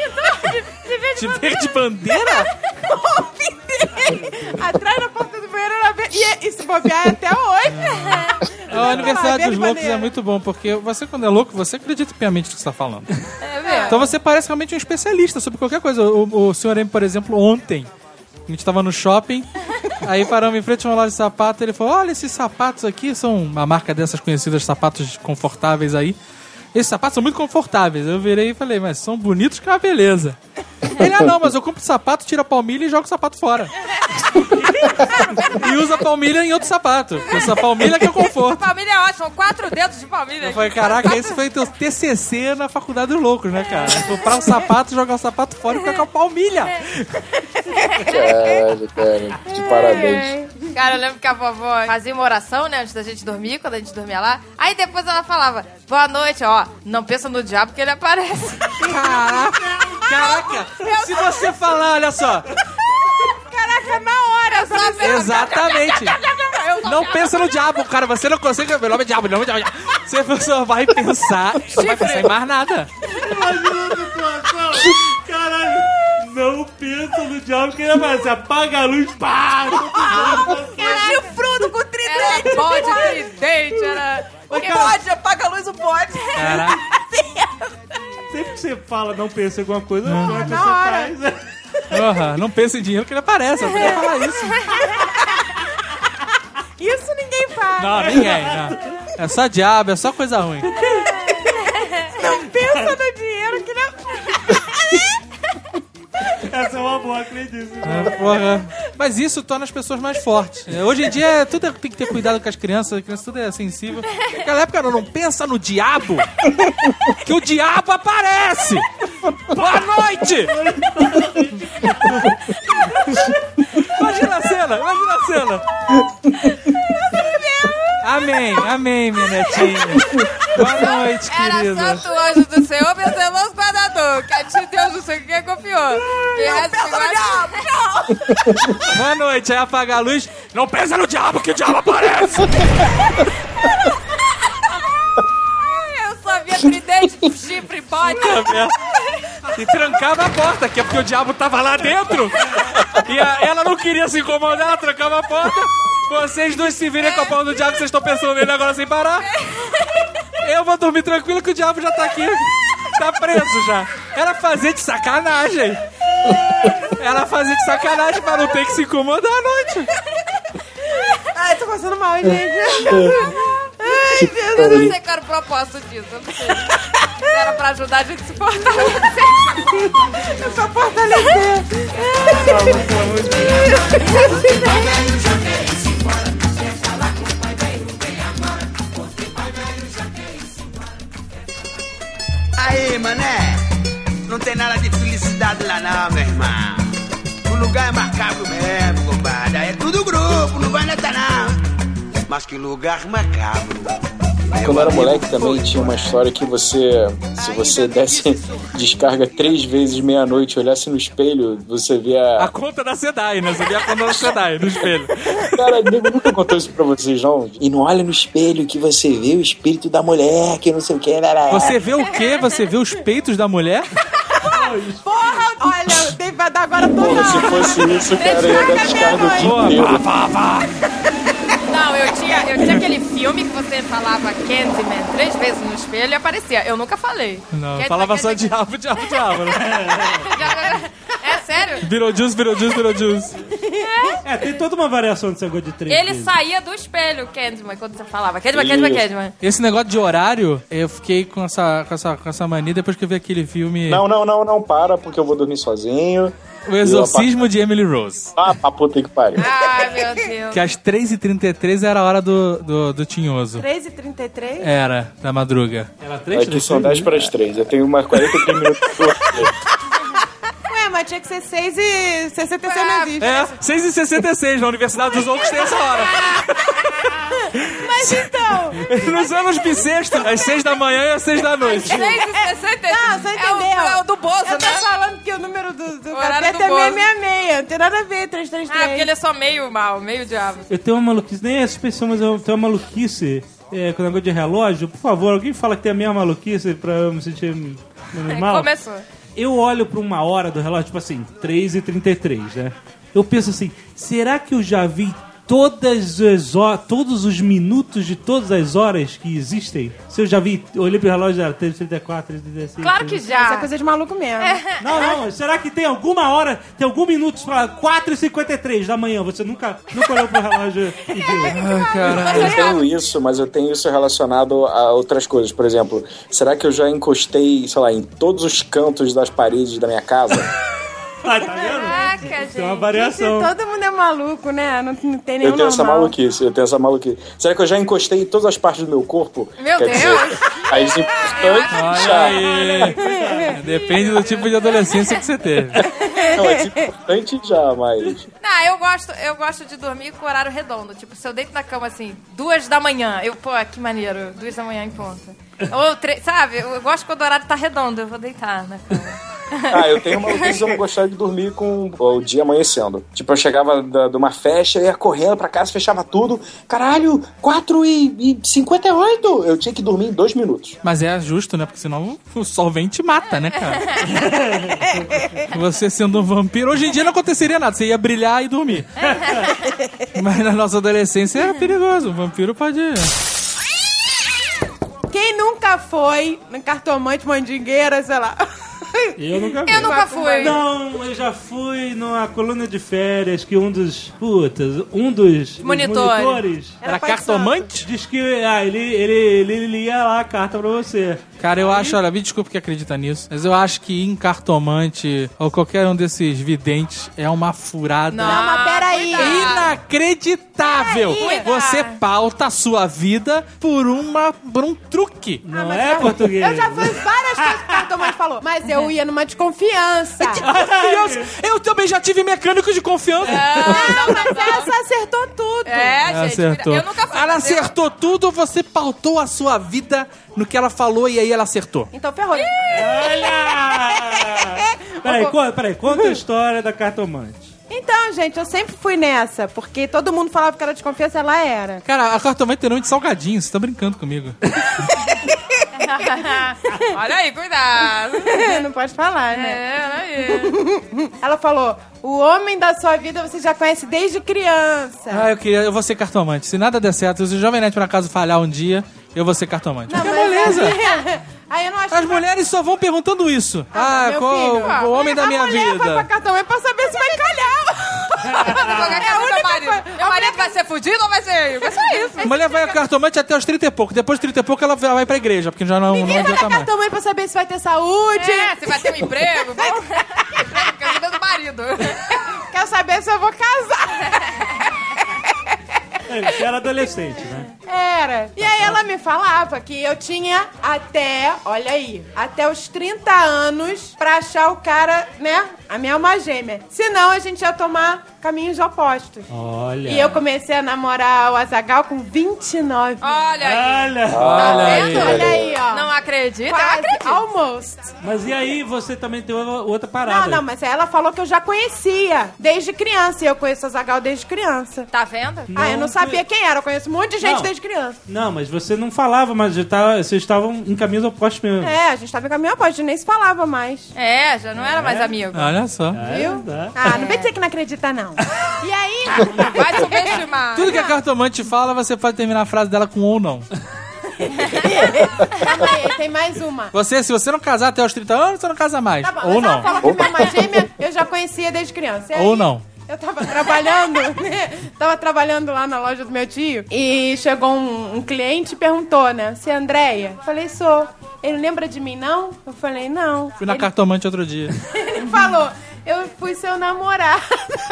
De verde bandeira? Eu pintei. Atrás da porta do banheiro era verde. E, e se bobear é até hoje. A Universidade Verde dos Loucos bandeira. é muito bom, porque você, quando é louco, você acredita piamente no que você está falando. É mesmo. Então você parece realmente um especialista sobre qualquer coisa. O, o senhor M, por exemplo, ontem, a gente estava no shopping, aí paramos em frente a uma loja de sapato, ele falou, olha, esses sapatos aqui são uma marca dessas conhecidas, sapatos confortáveis aí. Esses sapatos são muito confortáveis. Eu virei e falei, mas são bonitos que é uma beleza. Ele, ah não, mas eu compro sapato, tiro a palmilha e jogo o sapato fora. E usa a palmilha em outro sapato. Porque essa palmilha que é conforto. Palmilha é ótimo, quatro dedos de palmilha. Eu falei, caraca, esse foi teu T C C na Faculdade dos Loucos, né, cara? Comprar um sapato, jogar o sapato fora e ficar com a palmilha. Caralho, cara. De parabéns. Cara, eu lembro que a vovó fazia uma oração, né, antes da gente dormir, quando a gente dormia lá. Aí depois ela falava, boa noite, ó, não pensa no diabo que ele aparece. Caraca, se você falar, olha só. Caraca, na hora, sabe? Exatamente. Não pensa no diabo, cara. Você não consegue. Meu nome é diabo, meu nome é diabo. Você só vai pensar. Não vai pensar em mais nada. Imagina a situação. Caralho. Não pensa no diabo que ele aparece. Apaga a luz. Pá! O chifrudo com tridente. Era bode, tridente, era... O bode, apaga a luz, o bode. Caraca. Sempre que você fala não pensa em alguma coisa, Não, não, na você hora. faz. Uhum, não pensa em dinheiro que ele aparece. Eu podia falar isso. Isso ninguém faz. Não, ninguém, não. É só diabo, é só coisa ruim. Não pensa no dinheiro que não... Essa é uma boa, acredito. É, porra. Mas isso torna as pessoas mais fortes. É, hoje em dia tudo é- tem que ter cuidado com as crianças, as crianças tudo é sensível. Naquela época não, não pensa no diabo, que o diabo aparece. Boa noite! Imagina a cena, imagina a cena. Amém, amém, minha netinha. Boa noite, Era querida. santo anjo do Senhor, meu zeloso guardador, que a ti Deus não sei o que confiou. Não pensa no diabo, não! Boa noite, aí apaga a luz. Não pensa no diabo, que o diabo aparece. Eu só via tridente, chifre, bode. E trancava a porta, que é porque o diabo tava lá dentro. E a- ela não queria se incomodar, ela trancava a porta. Vocês dois se virem com a porra do diabo, vocês estão pensando nele agora sem parar. Eu vou dormir tranquilo que o diabo já tá aqui. Tá preso já. Era fazer de sacanagem. Era fazer de sacanagem pra não ter que se incomodar à noite. Ai, tô passando mal, gente. Ai, Eu não sei qual era o propósito disso. Eu não sei. Se era pra ajudar a gente a se fortalecer. eu só fortalecer. Aí, mané, não tem nada de felicidade lá não, meu irmão. O lugar é macabro mesmo, compadre. É tudo grupo, não vai nada não. Mas que lugar macabro. Quando eu era moleque também tinha uma história que você, se você desse descarga três vezes meia-noite e olhasse no espelho, você via... A conta da SEDAI, né? Você via a conta da SEDAI no espelho. Cara, nego nunca contou isso pra vocês, não? E não olha no espelho que você vê o espírito da mulher, que não sei o que. Você vê o quê? Você vê os peitos da mulher? Porra, olha, tem- vai dar agora toda Porra, se fosse isso, cara, eu ia dar descarga o dia inteiro. Vá, vá. Não, eu tinha, eu tinha aquele filme que você falava Candyman três vezes no espelho e aparecia. Eu nunca falei. Não, Candyman, falava só Candyman. diabo, diabo, diabo. Né? É sério? Virou juice, virou juice, virou juice. É, tem toda uma variação desse negócio de três Ele vezes. saía do espelho, Candyman, quando você falava. Candyman, Candyman, Isso. Candyman. Esse negócio de horário, eu fiquei com essa, com essa, com essa mania depois que eu vi aquele filme Não, não, não, não, para, porque eu vou dormir sozinho. O Exorcismo de Emily Rose. Ah, a puta que pariu. Ai, meu Deus. Que às três e trinta e três era a hora do, do, do Tinhoso. três e trinta e três? Era, da madruga. Era três, Aqui são dez para as três. Eu tenho umas quarenta e três minutos por Ué, mas tinha que ser seis e sessenta e seis não existe. É, seis e sessenta e seis, na Universidade dos Outros tem essa hora. Mas então... Nos anos bissextos, às seis da manhã e às seis da noite. seis e sessenta e seis. Não, você É o, entendeu? é o do Bozo, Eu tô né? falando que o número do, do horário capeta do é Bozo. seiscentos e sessenta e seis. Não tem nada a ver, trezentos e trinta e três. Ah, porque ele é só meio mal, meio diabo. Eu tenho uma maluquice, nem é suspensão, mas eu tenho uma maluquice é, com o negócio de relógio. Por favor, alguém fala que tem a mesma maluquice pra eu me sentir menos mal? Começou. Eu olho pra uma hora do relógio, tipo assim, três e trinta e três, né? Eu penso assim, será que eu já vi todas as horas, todos os minutos de todas as horas que existem? Se eu já vi, eu olhei pro relógio, era três e trinta e quatro, três e trinta e cinco... Claro que Isso é já. coisa de maluco mesmo. Não, não, será que tem alguma hora, tem algum minuto pra quatro e cinquenta e três da manhã? Você nunca, nunca olhou pro relógio e viu? Ai, caralho. Eu tenho isso, mas eu tenho isso relacionado a outras coisas. Por exemplo, será que eu já encostei, sei lá, em todos os cantos das paredes da minha casa? Ah, tá vendo? Caraca, gente. Tem uma variação. Todo mundo é maluco, né? Não, não tem nenhum Eu tenho essa normal. maluquice, eu tenho essa maluquice. Será que eu já encostei em todas as partes do meu corpo? Meu Quer Deus. dizer, as importantes Olha já. aí. Depende do tipo de adolescência que você teve. Não, as importantes já, mas... Não, Ah, eu gosto, eu gosto de dormir com horário redondo. Tipo, se eu deito na cama assim, duas da manhã, eu, pô, que maneiro, duas da manhã em ponta. Ou três, sabe? Eu gosto quando o horário tá redondo, eu vou deitar na cama. Ah, eu tenho uma coisa que eu não gostava de dormir com o dia amanhecendo. Tipo, eu chegava da, de uma festa, eu ia correndo pra casa, fechava tudo. Caralho, quatro e cinquenta e oito! Eu tinha que dormir em dois minutos. Mas é justo, né? Porque senão o sol vem e te mata, né, cara? Você sendo um vampiro, hoje em dia não aconteceria nada. Você ia brilhar e dormir. Mas na nossa adolescência era perigoso. O vampiro pode... Quem nunca foi no cartomante mandingueira, sei lá... Eu nunca vi. Eu nunca fui. Não, eu já fui numa coluna de férias que um dos... Putas, um dos Monitor. dos monitores... Era cartomante? Diz que ah, ele, ele, ele, ele lia lá a carta pra você. Cara, eu acho, olha, me desculpe que acredita nisso, mas eu acho que ir em cartomante ou qualquer um desses videntes é uma furada Não, mas peraí. inacreditável. Peraí. Você pauta a sua vida por, uma, por um truque. Não mas é eu- português. Eu já fiz várias coisas que o cartomante falou, mas eu ia numa desconfiança. Confiança. Eu também já tive mecânico de confiança. Não, mas essa acertou tudo. É, gente, Acertou. eu nunca fui. Ela mas eu- acertou tudo, você pautou a sua vida no que ela falou e aí ela acertou. Então ferrou. Olha! Peraí, conta, peraí, conta a história da cartomante. Então, gente, eu sempre fui nessa, porque todo mundo falava que era desconfiança, ela era. Cara, a cartomante tem nome de salgadinho, você tá brincando comigo. Olha aí, cuidado. Não pode falar, né? É, olha aí. Ela falou, o homem da sua vida você já conhece desde criança. Ah, eu queria, eu vou ser cartomante. Se nada der certo, se o Jovem Nerd por acaso falhar um dia, eu vou ser cartomante. Não, Que mas beleza. Aí, aí eu não acho As que vai- mulheres só vão perguntando isso. Ah, Ah, meu qual filho, o homem da a minha mulher vai pra vida? cartomante pra saber se vai calhar. Qualquer É a coisa, única meu marido. coisa- Meu marido vai ser fudido ou vai ser eu? É só isso. A mulher vai a cartomante até os trinta e pouco. Depois de trinta e pouco, ela vai pra igreja, porque já não, não Ninguém vai adianta na mais. cartomante pra saber se vai ter saúde. É, você vai ter um emprego. Vai... Emprego, vida do marido. Quer saber se eu vou casar. É, você era adolescente, né? Era. E aí ela me falava que eu tinha até, olha aí, até os trinta anos pra achar o cara, né, a minha alma gêmea. Senão a gente ia tomar caminhos opostos. Olha. E eu comecei a namorar o Azaghal com vinte e nove. Olha aí. Olha. Olha aí. vendo? Olha aí, ó. Não acredita? Eu Quase, acredito. almost. Mas e aí, você também tem outra parada. Não, não, mas ela falou que eu já conhecia desde criança. E eu conheço o Azaghal desde criança. Tá vendo? Ah, eu não sabia quem era. Eu conheço um monte de gente Não. desde criança. Não, mas você não falava, mas já tava, vocês estavam em caminhos opostos mesmo. É, a gente tava em caminho oposto, a gente nem se falava mais. É, já não era mais amigo. Olha só. Viu? tá. Ah, não vem dizer que não acredita, não. E aí... Vai subestimar. Tudo que a cartomante fala, você pode terminar a frase dela com ou não. Calma aí, tem mais uma. Você, se você não casar até os trinta anos, você não casa mais. Tá bom, ou mas ela não. falou que minha alma gêmea eu já conhecia desde criança. E aí, Ou não. Eu tava trabalhando, né? Tava trabalhando lá na loja do meu tio e chegou um, um cliente e perguntou, né? Você é Andréia? Eu falei, sou. Ele lembra de mim, não? Eu falei, não. Fui na Ele, cartomante outro dia. ele falou, eu fui seu namorado.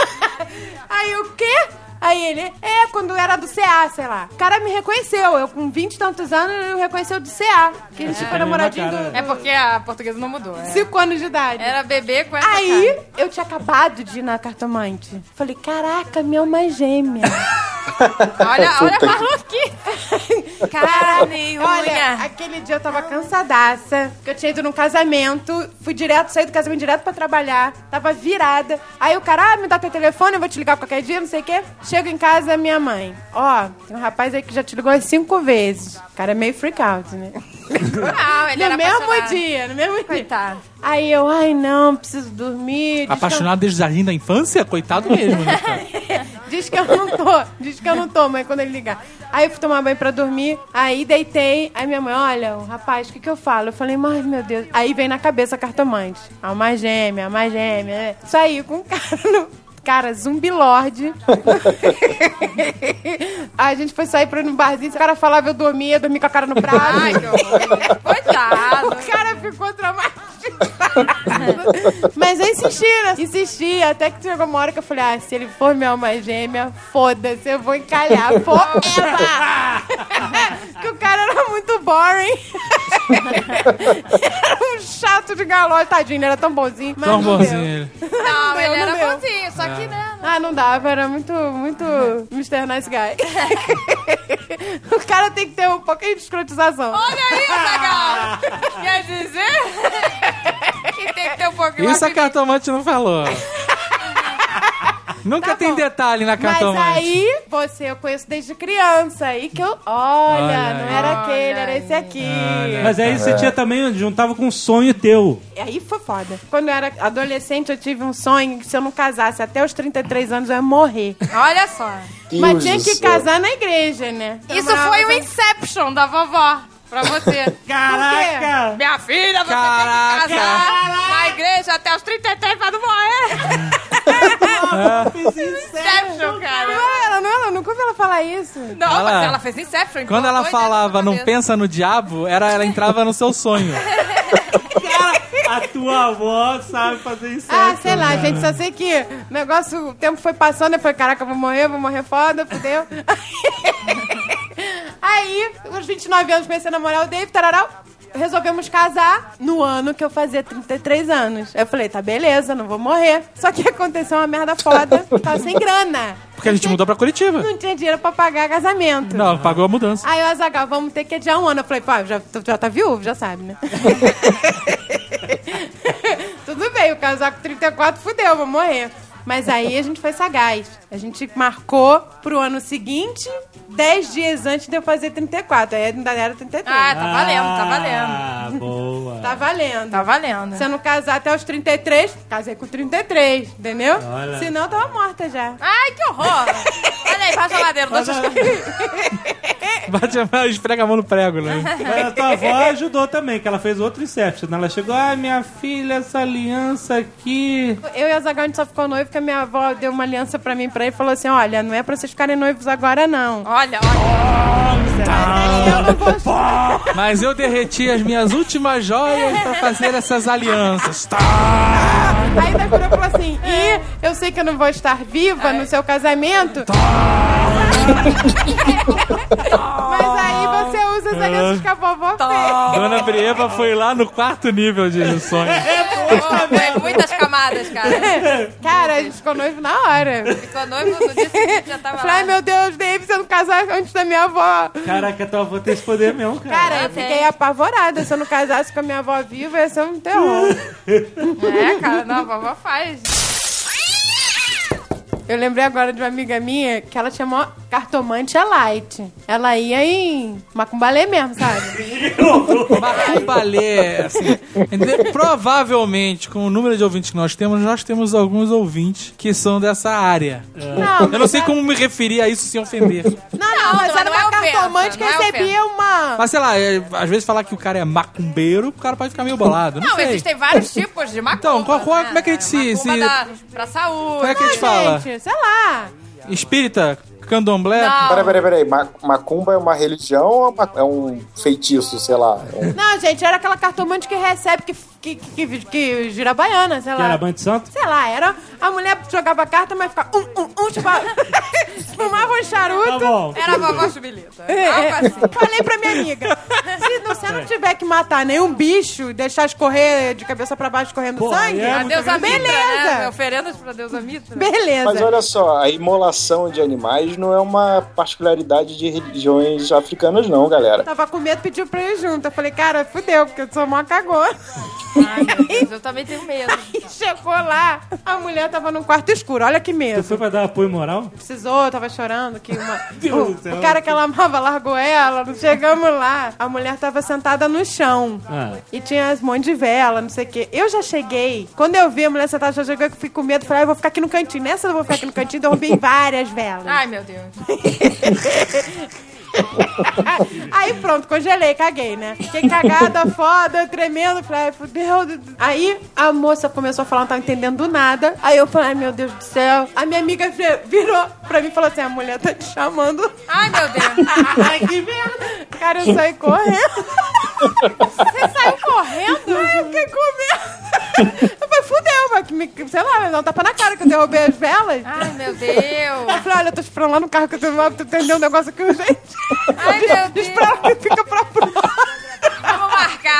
Aí o quê? Aí ele, é, quando era do C A, sei lá. O cara me reconheceu. Eu, com vinte e tantos anos, ele me reconheceu do C A. Que a gente foi namoradinho cara. do... É porque a portuguesa não mudou. É. cinco anos de idade. Era bebê com essa Aí, cara. eu tinha acabado de ir na cartomante. Falei, caraca, minha alma gêmea. Olha, olha a Puta que- maluquice. Carne, Olha, unha. aquele dia eu tava cansadaça, que eu tinha ido num casamento, fui direto, saí do casamento direto pra trabalhar, tava virada. Aí o cara, ah, me dá teu telefone, eu vou te ligar qualquer dia, não sei o quê. Chego em casa, minha mãe, ó, tem um rapaz aí que já te ligou umas cinco vezes. O cara é meio freak out, né? Não, ele no era mesmo apaixonado. dia, no mesmo dia. Coitado. Aí eu, ai não, preciso dormir. Diz que eu- Apaixonado desde o jardim da infância? Coitado mesmo, né, cara? Diz que eu não tô, diz que eu não tô, mãe, quando ele ligar. Aí eu fui tomar banho pra dormir, aí deitei, aí minha mãe, olha, o rapaz, o que que eu falo? Eu falei, ai meu Deus. Aí vem na cabeça a cartomante. Alma gêmea, alma gêmea. né? Saí com um cara no... Cara, Zumbi Lord. Aí a gente foi sair pra ir no barzinho, o cara falava, eu dormia, eu dormia com a cara no braço. Ai, que horror. Coitado. O cara ficou traumatizado. Mas eu insisti, né? Insisti, até que chegou uma hora que eu falei, ah, se ele for minha alma gêmea, foda-se, eu vou encalhar. Forever! Que o cara era muito boring. Era um chato de galote, tadinho, ele era tão bonzinho. Mas Tão não bonzinho deu. ele. Não, Não ele deu, era não deu. bonzinho, só que, né? Ah, não dava, era muito, muito mister Nice Guy. O cara tem que ter um pouquinho de escrotização. Olha aí, Azaghal! Quer dizer que tem que ter um pouquinho Isso a mais de... cartomante não falou. Nunca Tá tem bom. detalhe na Mas cartomante. aí, você eu conheço desde criança. Aí que eu. Olha, Olha não aí. era aquele, Olha era esse aqui. Mas aí você tinha também, juntava com um sonho teu. E aí foi foda. Quando eu era adolescente, eu tive um sonho que se eu não casasse até os trinta e três anos, eu ia morrer. Olha só. Deus Mas tinha do que céu. casar na igreja, né? Isso foi o Inception da vovó. Pra você. Caraca! Minha filha, você Caraca. tem que casar na igreja até os trinta e três pra não morrer. Inception, cara. Não é ela, não é ela, eu nunca ouvi ela falar isso. Não, Ela- mas ela fez Inception. então Quando ela foi dentro falava da não cabeça. pensa no diabo, era, ela entrava no seu sonho. A tua avó sabe fazer isso. Ah, sei lá, gente, só sei que o negócio, o tempo foi passando, eu falei, caraca, eu vou morrer, vou morrer foda, fudeu. Aí, aos vinte e nove anos, comecei a namorar o Dave, tararau, resolvemos casar no ano que eu fazia trinta e três anos. Eu falei, tá beleza, não vou morrer. Só que aconteceu uma merda foda, tava sem grana. Porque a gente mudou pra Curitiba. Não tinha dinheiro pra pagar casamento. Não, pagou a mudança. Aí o Azaghal, vamos ter que adiar um ano. Eu falei, pô, já, tu já tá viúvo, já sabe, né? Tudo bem, o casar com trinta e quatro, fudeu, vou morrer. Mas aí a gente foi sagaz. A gente marcou pro ano seguinte, dez dias antes de eu fazer trinta e quatro. Aí ainda era trinta e três. Ah, tá valendo, tá valendo. Ah, boa. Tá valendo. Tá valendo. Se eu não casar até os trinta e três, casei com trinta e três, entendeu? Olha. Senão eu tava morta já. Ai, que horror. Olha aí, vai geladeira. Deixa Bate a esfrega a mão no prego, né? Mas a tua avó ajudou também, que ela fez outro Inception. Ela chegou, ai, minha filha, essa aliança aqui. Eu e a Azaghal, a gente só ficou noivo porque a minha avó deu uma aliança pra mim pra ele e falou assim, olha, não é pra vocês ficarem noivos agora, não. Olha, olha. Aí eu não vou... Mas eu derreti as minhas últimas joias pra fazer essas alianças. Tá. Aí da cura falou assim, e eu sei que eu não vou estar viva no seu casamento. Mas aí você usa as alianças que a vovó fez. Dona Brieva foi lá no quarto nível de sonho. Oh, foi muitas camadas, cara. Cara, a gente ficou noivo na hora. Ficou noivo no dia seguinte, já tava Eu falei, ai lá. meu Deus, Dave, você não casar antes da minha avó. Caraca, tua avó tem esse poder mesmo, cara. Cara, eu tem. fiquei apavorada. Se eu não casasse com a minha avó viva, ia ser um terror. É, cara, não, a vovó faz. Eu lembrei agora de uma amiga minha que ela chamou cartomante a light. Ela ia em macumbalê mesmo, sabe? Macumbalê, assim. Provavelmente, com o número de ouvintes que nós temos, nós temos alguns ouvintes que são dessa área. Não, Eu não sei como me referir a isso sem ofender. Não, não, mas não, era não é uma ofensa, cartomante que não é recebia uma... Mas sei lá, é, às vezes falar que o cara é macumbeiro, o cara pode ficar meio bolado. Não, Não, sei. existem vários tipos de macumba. Então, qual- qual- né? como é que a gente se- Macumba se- da, pra saúde. Como é que a gente Ah, fala? gente, sei lá. Espírita? Candomblé? Não. Peraí, peraí, peraí. Ma- Macumba é uma religião ou é uma- é um feitiço, sei lá? É um- Não, gente, era aquela cartomante que recebe, que, que, que, que, que gira baiana, sei Que lá. era Band Santo? Sei lá, era... A mulher jogava carta, mas ficava... Um, um, um, tipo... fumava um charuto. Tá bom. Era a vovó Chubilita. É, Algo assim. falei pra minha amiga, se você não tiver que matar nenhum bicho, deixar escorrer de cabeça pra baixo escorrendo Pô, sangue, é A muito deusa Mitra, Beleza. né? Oferendas pra deusa Mitra. beleza. Mas olha só, a imolação de animais não é uma particularidade de religiões africanas, não, galera. Tava com medo, pediu pra eu ir junto. Eu falei, cara, fudeu, porque eu sou mó cagona. Ai, meu Deus, eu também tenho medo. E chegou lá, a mulher tava num quarto escuro, olha que Tu medo. foi pra dar apoio moral? Precisou, tava chorando que uma... Deus o, do céu. o cara que ela amava largou ela, não chegamos lá. A mulher tava sentada no chão. Ah. E tinha as montes de vela, não sei o quê. Eu já cheguei. Quando eu vi a mulher sentada, já cheguei, eu fiquei com medo. Falei, ah, eu vou ficar aqui no cantinho. Nessa eu vou ficar aqui no cantinho, derrubei várias velas. Ai, meu Deus. Aí pronto, congelei, caguei, né? Fiquei cagada, foda, tremendo. Falei, ai, fudeu. Aí a moça começou a falar, não tava entendendo nada. Aí eu falei, ai, meu Deus do céu. A minha amiga virou pra mim e falou assim, a mulher tá te chamando. Ai, meu Deus. Ai, que merda. Cara, eu saí correndo. Você saiu correndo? Ai, eu fiquei com medo. Eu falei, fudeu, mas que me, sei lá, me dá um tapa na cara que eu derrubei as velas. Ai, meu Deus. Eu falei, olha, eu tô esperando lá no carro que eu tô tô entendendo um negócio aqui, gente. Ai, meu Deus. Espera que fica pra próxima. Vamos marcar.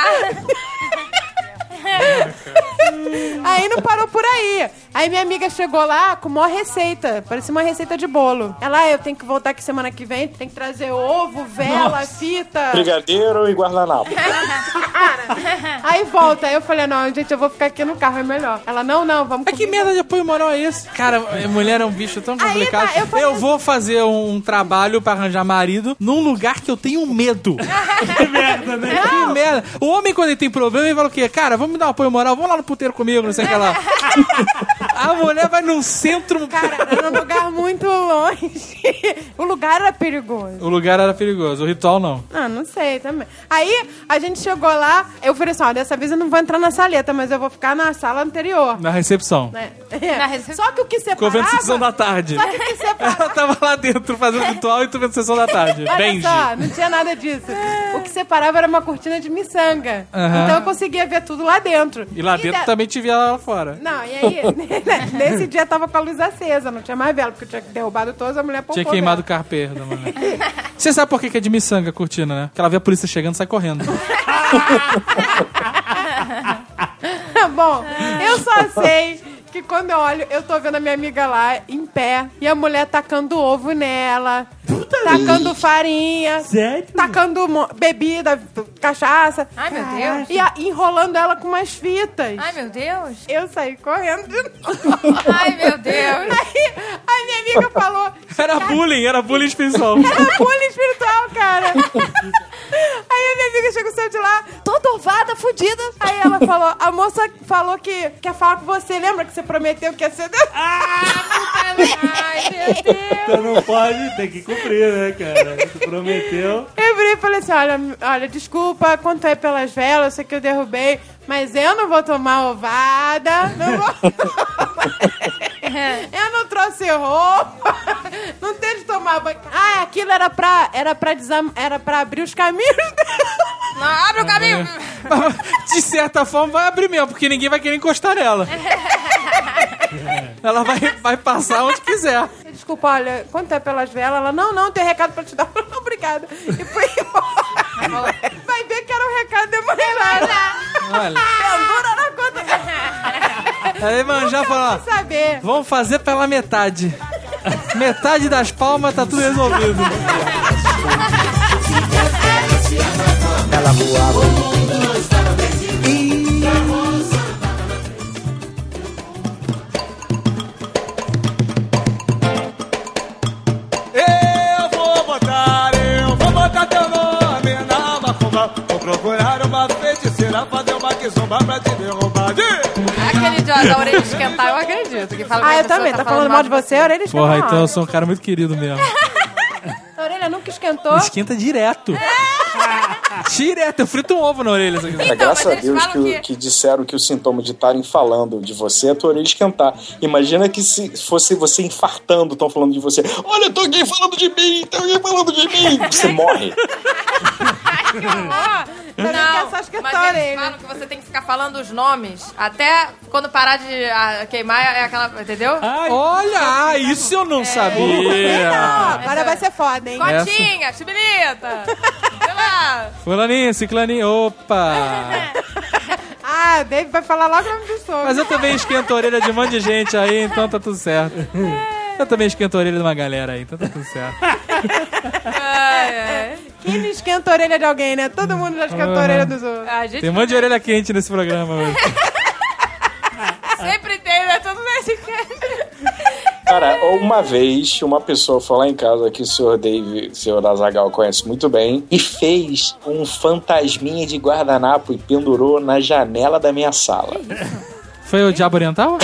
Aí não parou por aí. Aí minha amiga chegou lá com uma receita. Parecia uma receita de bolo. Ela, ah, eu tenho que voltar aqui semana que vem. Tem que trazer ovo, vela, Nossa. fita. Brigadeiro e guardanapo. Aí volta. Aí eu falei, não, gente, eu vou ficar aqui no carro, é melhor. Ela, não, não, vamos... Mas que merda de apoio moral é esse? Cara, mulher é um bicho tão complicado. Aí, tá, eu, falei... eu vou fazer um trabalho pra arranjar marido num lugar que eu tenho medo. Que merda, né? Que merda. O homem, quando ele tem problema, ele fala o quê? Cara, vamos me dar um apoio moral, vamos lá no puteiro comigo, não sei o que lá. A mulher vai num centro... Cara, era num lugar muito longe. O lugar era perigoso. O lugar era perigoso, o ritual não. Ah, não sei também. Aí, a gente chegou lá, eu falei assim, ó, dessa vez eu não vou entrar na saleta, mas eu vou ficar na sala anterior. Na recepção. É. É. Na recepção. Só que o que separava... Ficou vendo sessão da tarde. Só que o que separava... Ela tava lá dentro fazendo ritual e tu vendo sessão da tarde. Olha Benji. só, não tinha nada disso. O que separava era uma cortina de miçanga. Uhum. Então eu conseguia ver tudo lá dentro. E lá dentro de... também te via lá fora. Não, e aí, nesse dia tava com a luz acesa, não tinha mais vela, porque eu tinha derrubado todas, a mulher poupou. Tinha queimado o carpê da mulher. Você sabe por que é de miçanga a cortina, né? Porque ela vê a polícia chegando e sai correndo. Bom, eu só sei que quando eu olho, eu tô vendo a minha amiga lá, em pé, e a mulher tacando ovo nela, Puta tacando farinha, Sério? tacando mo- bebida, cachaça. Ai, meu Deus. E a- enrolando ela com umas fitas. Ai, meu Deus. Eu saí correndo de novo. Ai, meu Deus. Aí a minha amiga falou... Era bullying, era bullying espiritual. Era bullying espiritual, cara. Aí a minha amiga chegou, saiu de lá, toda ovada, fudida. Aí ela falou, a moça falou que quer falar com você. Lembra que você prometeu que ia ser... Ai, meu Deus. Então não pode, tem que cumprir, né, cara? Você prometeu. Eu virei e falei assim, olha, olha, desculpa, quanto é pelas velas, eu sei que eu derrubei, mas eu não vou tomar ovada, não vou... eu não trouxe roupa, não tem de tomar banho. Ah, aquilo era pra, era pra, desam... era pra abrir os caminhos dela. Não, abre o caminho. De certa forma vai abrir mesmo, porque ninguém vai querer encostar nela. Ela vai, vai passar onde quiser. Desculpa, olha, quanto é pelas velas? Ela, não, não, tem recado pra te dar. Não, obrigada. E foi embora. Vai ver que era um recado demorado. Olha. Pendura na conta. Aí manjar falou, Vou saber. vamos fazer pela metade. Metade das palmas tá tudo resolvido. Ela voava. Eu vou botar, eu vou botar teu nome na macumba. Vou procurar uma feiticeira, fazer uma quizomba pra te derrubar. Aquele idiota da orelha esquentar, eu acredito. Que fala que Ah, a eu pessoa também. Tá falando mal de você, a orelha esquentou. Porra, então eu sou um cara muito querido mesmo. A orelha nunca esquentou. Esquenta direto. Direto, eu frito um ovo na orelha. É, Então, graças mas a eles Deus falam que, que- que disseram que o sintoma de estarem falando de você é a tua orelha esquentar. Imagina que se fosse você infartando, estão falando de você. Olha, tô alguém falando de mim, tem alguém falando de mim. Você morre. Que horror. Também Não, quer só esquentar mas a eles orelha. falam que você tem que ficar falando os nomes até quando parar de ah, queimar, é aquela, entendeu? Olha, ah, isso eu não sabia. Não, agora vai ser foda, hein? Cotinha, chibilita, sei lá. Fulaninha, ciclaninha, opa. Ah, Dave vai falar logo o nome do sogro. Mas eu também esquento a orelha de um monte de gente aí, então tá tudo certo. Eu também esquento a orelha de uma galera aí, então tá tudo certo. Ai, ai. Quem não esquenta a orelha de alguém, né? Todo mundo já esquentou a orelha dos outros. A gente Tem um monte de orelha quente nesse programa hoje. sempre tem, né? Todo Nerdcast. Cara, uma vez, uma pessoa foi lá em casa que o senhor Dave, o senhor Azaghal conhece muito bem, e fez um fantasminha de guardanapo e pendurou na janela da minha sala. Foi o Diabo Oriental?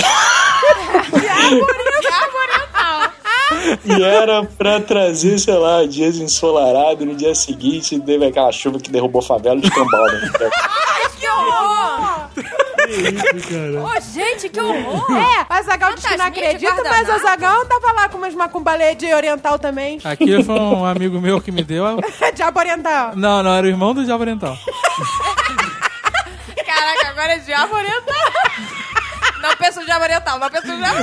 E era pra trazer, sei lá, dias ensolarados. No dia seguinte, teve aquela chuva que derrubou a favela de Cambalda. Ai, que horror! Que isso, cara? Ô, gente, que horror! É, o Azaghal diz que não Fantasminha de acredita, mas o guardanapo. Azaghal tava lá com umas macumbalê de oriental também. Aquilo foi um amigo meu que me deu. Diabo oriental. Não, não, era o irmão do Diabo Oriental. Caraca, agora é diabo oriental. pensa no diabo oriental, não pensa no diabo.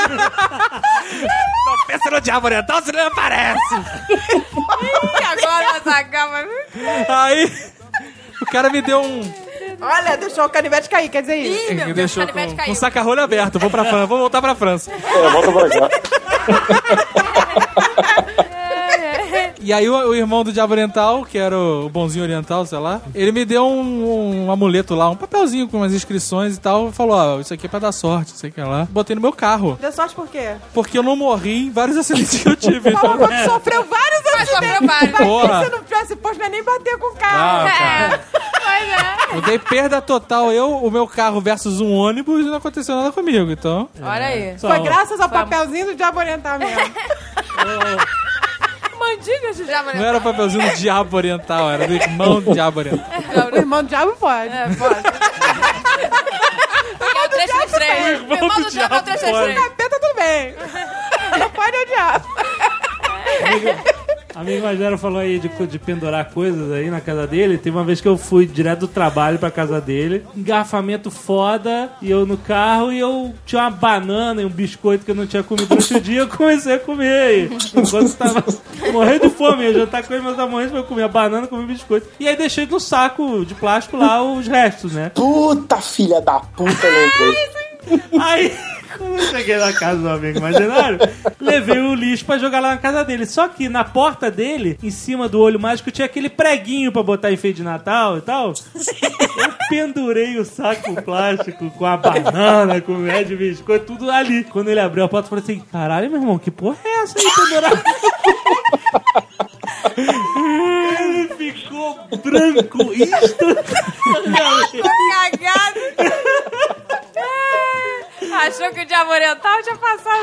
Não pensa no diabo oriental, senão ele aparece. E agora essa acaba. Aí, o cara me deu um... Olha, deixou o canivete cair, quer dizer isso. Ih, meu Deus, deixou o canivete com, caiu. com saca-rolho aberto. Vou pra França, vou voltar pra França. É, volta pra cá. E aí o, o irmão do diabo oriental, que era o, o bonzinho oriental, sei lá, ele me deu um, um amuleto lá, um papelzinho com umas inscrições e tal, e falou, ó, isso aqui é pra dar sorte, isso aqui é lá. Botei no meu carro, Deu sorte por quê? porque eu não morri em vários acidentes que eu tive. Falou Então... que sofreu vários Mas acidentes. sofreu vários. Vai Porra. que você não tivesse posto, não é nem bater com o carro. Ah, cara. É, pois é. Eu dei perda total, eu, o meu carro versus um ônibus, e não aconteceu nada comigo, então... Olha aí. Só- Foi graças ao Vamos. papelzinho do diabo oriental mesmo. Mandiga de diabo Não oriental. era o papelzinho do diabo oriental, era do irmão do diabo oriental. O irmão do diabo pode. É, pode. É o três três três. irmão Irmão do do diabo é o diabo três três pode. três. Capeta, tudo bem. Não pode é o diabo. Amigo mais velho falou aí de, de pendurar coisas aí na casa dele. Teve uma vez que eu fui direto do trabalho pra casa dele. Engarrafamento foda. E eu no carro. E eu tinha uma banana e um biscoito que eu não tinha comido durante o dia. Eu comecei a comer. Enquanto tava morrendo de fome. Eu já tava com meus amores pra eu comer a banana, comer o biscoito. E aí deixei no saco de plástico lá os restos, né? Puta filha da puta, lembrei. Aí, quando eu cheguei na casa do amigo imaginário, levei o lixo pra jogar lá na casa dele. Só que na porta dele, em cima do olho mágico, tinha aquele preguinho pra botar enfeite de Natal e tal. Eu pendurei o saco plástico com a banana, com o médio de biscoito, tudo ali. Quando ele abriu a porta, eu falei assim, caralho, meu irmão, que porra é essa aí pendurada? Ele ficou branco instantaneamente. Cagado. Achou que o diabo oriental tinha passado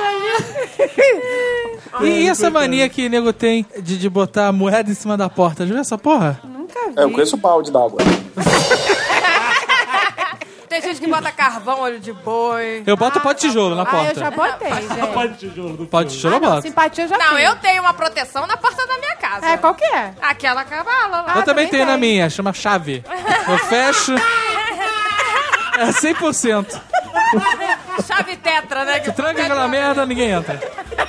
ali. E essa mania que o nego tem de, de botar moeda em cima da porta? Já viu essa porra? Nunca vi. É, eu conheço o balde d'água. Tem gente que bota carvão, olho de boi. Eu boto pó de tijolo na Ah, eu já porta. botei, gente. Pode de tijolo do Pó de tijolo Ah, eu não, boto. simpatia eu já Não, fiz. eu tenho uma proteção na porta da minha casa. É, qual que é? Aquela cavala lá. Ah, Eu também também tenho na tem. minha, chama chave. Eu fecho. É cem por cento. Chave tetra, né? Que Tranca aquela merda, ninguém entra.